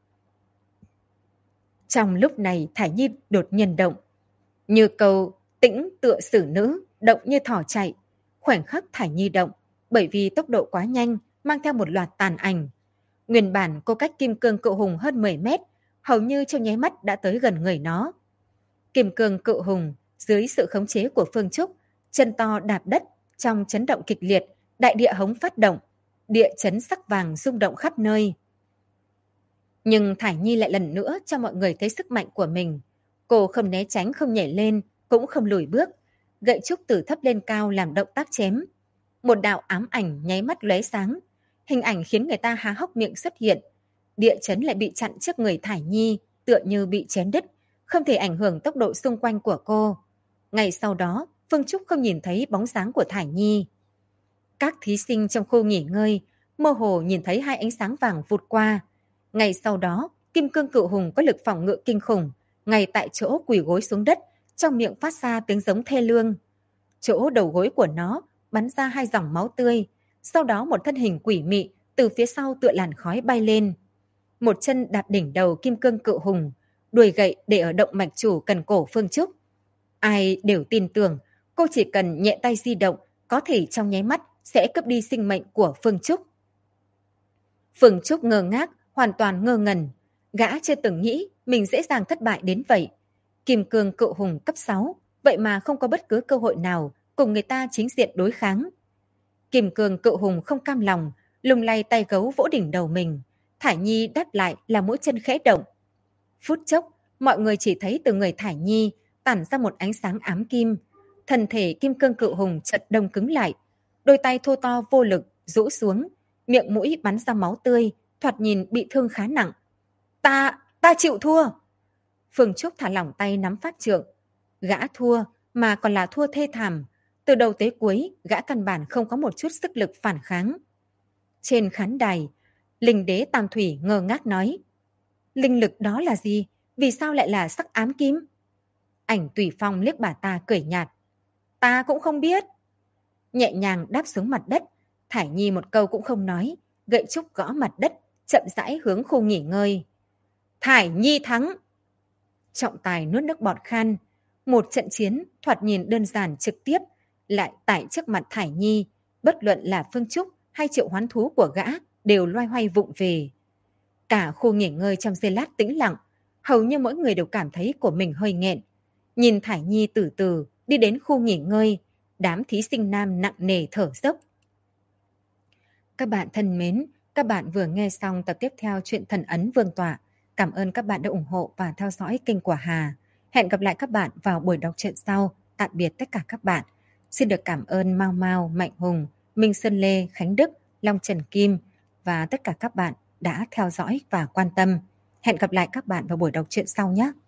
Trong lúc này Thải Nhi đột nhiên động. Như câu tĩnh tựa xử nữ, động như thỏ chạy. Khoảnh khắc Thải Nhi động, bởi vì tốc độ quá nhanh, mang theo một loạt tàn ảnh. Nguyên bản cô cách Kim Cương Cự Hùng hơn 10 mét, hầu như trong nháy mắt đã tới gần người nó. Kim Cương Cự Hùng, dưới sự khống chế của Phương Trúc, chân to đạp đất, trong chấn động kịch liệt, đại địa hống phát động, địa chấn sắc vàng rung động khắp nơi. Nhưng Thải Nhi lại lần nữa cho mọi người thấy sức mạnh của mình. Cô không né tránh, không nhảy lên, cũng không lùi bước. Gậy trúc từ thấp lên cao làm động tác chém. Một đạo ám ảnh nháy mắt lóe sáng. Hình ảnh khiến người ta há hốc miệng xuất hiện. Địa chấn lại bị chặn trước người Thải Nhi, tựa như bị chém đứt, không thể ảnh hưởng tốc độ xung quanh của cô. Ngay sau đó, Phương Trúc không nhìn thấy bóng dáng của Thải Nhi. Các thí sinh trong khu nghỉ ngơi mơ hồ nhìn thấy hai ánh sáng vàng vụt qua. Ngay sau đó, Kim Cương Cự Hùng có lực phòng ngự kinh khủng, ngay tại chỗ quỳ gối xuống đất, trong miệng phát ra tiếng giống thê lương. Chỗ đầu gối của nó bắn ra hai dòng máu tươi, sau đó một thân hình quỷ mị từ phía sau tựa làn khói bay lên. Một chân đạp đỉnh đầu Kim Cương Cự Hùng, đuôi gậy để ở động mạch chủ cần cổ Phương Trúc. Ai đều tin tưởng cô chỉ cần nhẹ tay di động có thể trong nháy mắt sẽ cướp đi sinh mệnh của Phương Trúc. Phương Trúc ngơ ngác, hoàn toàn ngơ ngẩn. Gã chưa từng nghĩ mình dễ dàng thất bại đến vậy. Kim Cương Cự Hùng cấp 6, vậy mà không có bất cứ cơ hội nào cùng người ta chính diện đối kháng. Kim Cương Cự Hùng không cam lòng, lung lay tay gấu vỗ đỉnh đầu mình. Thải Nhi đáp lại là mũi chân khẽ động. Phút chốc, mọi người chỉ thấy từ người Thải Nhi tản ra một ánh sáng ám kim. Thân thể Kim Cương Cự Hùng chợt đông cứng lại, đôi tay thô to vô lực rũ xuống, miệng mũi bắn ra máu tươi, thoạt nhìn bị thương khá nặng. Ta chịu thua. Phương Trúc thả lỏng tay nắm phát trượng. Gã thua mà còn là thua thê thảm. Từ đầu tới cuối, gã căn bản không có một chút sức lực phản kháng. Trên khán đài, Linh Đế Tam Thủy ngơ ngác nói: linh lực đó là gì? Vì sao lại là sắc ám kim? Ảnh Tùy Phong liếc bà ta cười nhạt: ta cũng không biết. Nhẹ nhàng đáp xuống mặt đất, Thải Nhi một câu cũng không nói, gậy trúc gõ mặt đất, chậm rãi hướng khu nghỉ ngơi. Thải Nhi thắng. Trọng tài nuốt nước bọt khan. Một trận chiến thoạt nhìn đơn giản trực tiếp, lại tại trước mặt Thải Nhi, bất luận là Phương Trúc hay triệu hoán thú của gã đều loay hoay vụng về. Cả khu nghỉ ngơi trong giây lát tĩnh lặng, hầu như mỗi người đều cảm thấy của mình hơi nghẹn. Nhìn Thải Nhi từ từ đi đến khu nghỉ ngơi, đám thí sinh nam nặng nề thở dốc. Các bạn thân mến, các bạn vừa nghe xong tập tiếp theo truyện Thần Ấn Vương Tọa. Cảm ơn các bạn đã ủng hộ và theo dõi kênh của Hà. Hẹn gặp lại các bạn vào buổi đọc truyện sau. Tạm biệt tất cả các bạn. Xin được cảm ơn Mau Mau, Mạnh Hùng, Minh Sơn Lê, Khánh Đức, Long Trần Kim và tất cả các bạn đã theo dõi và quan tâm. Hẹn gặp lại các bạn vào buổi đọc truyện sau nhé.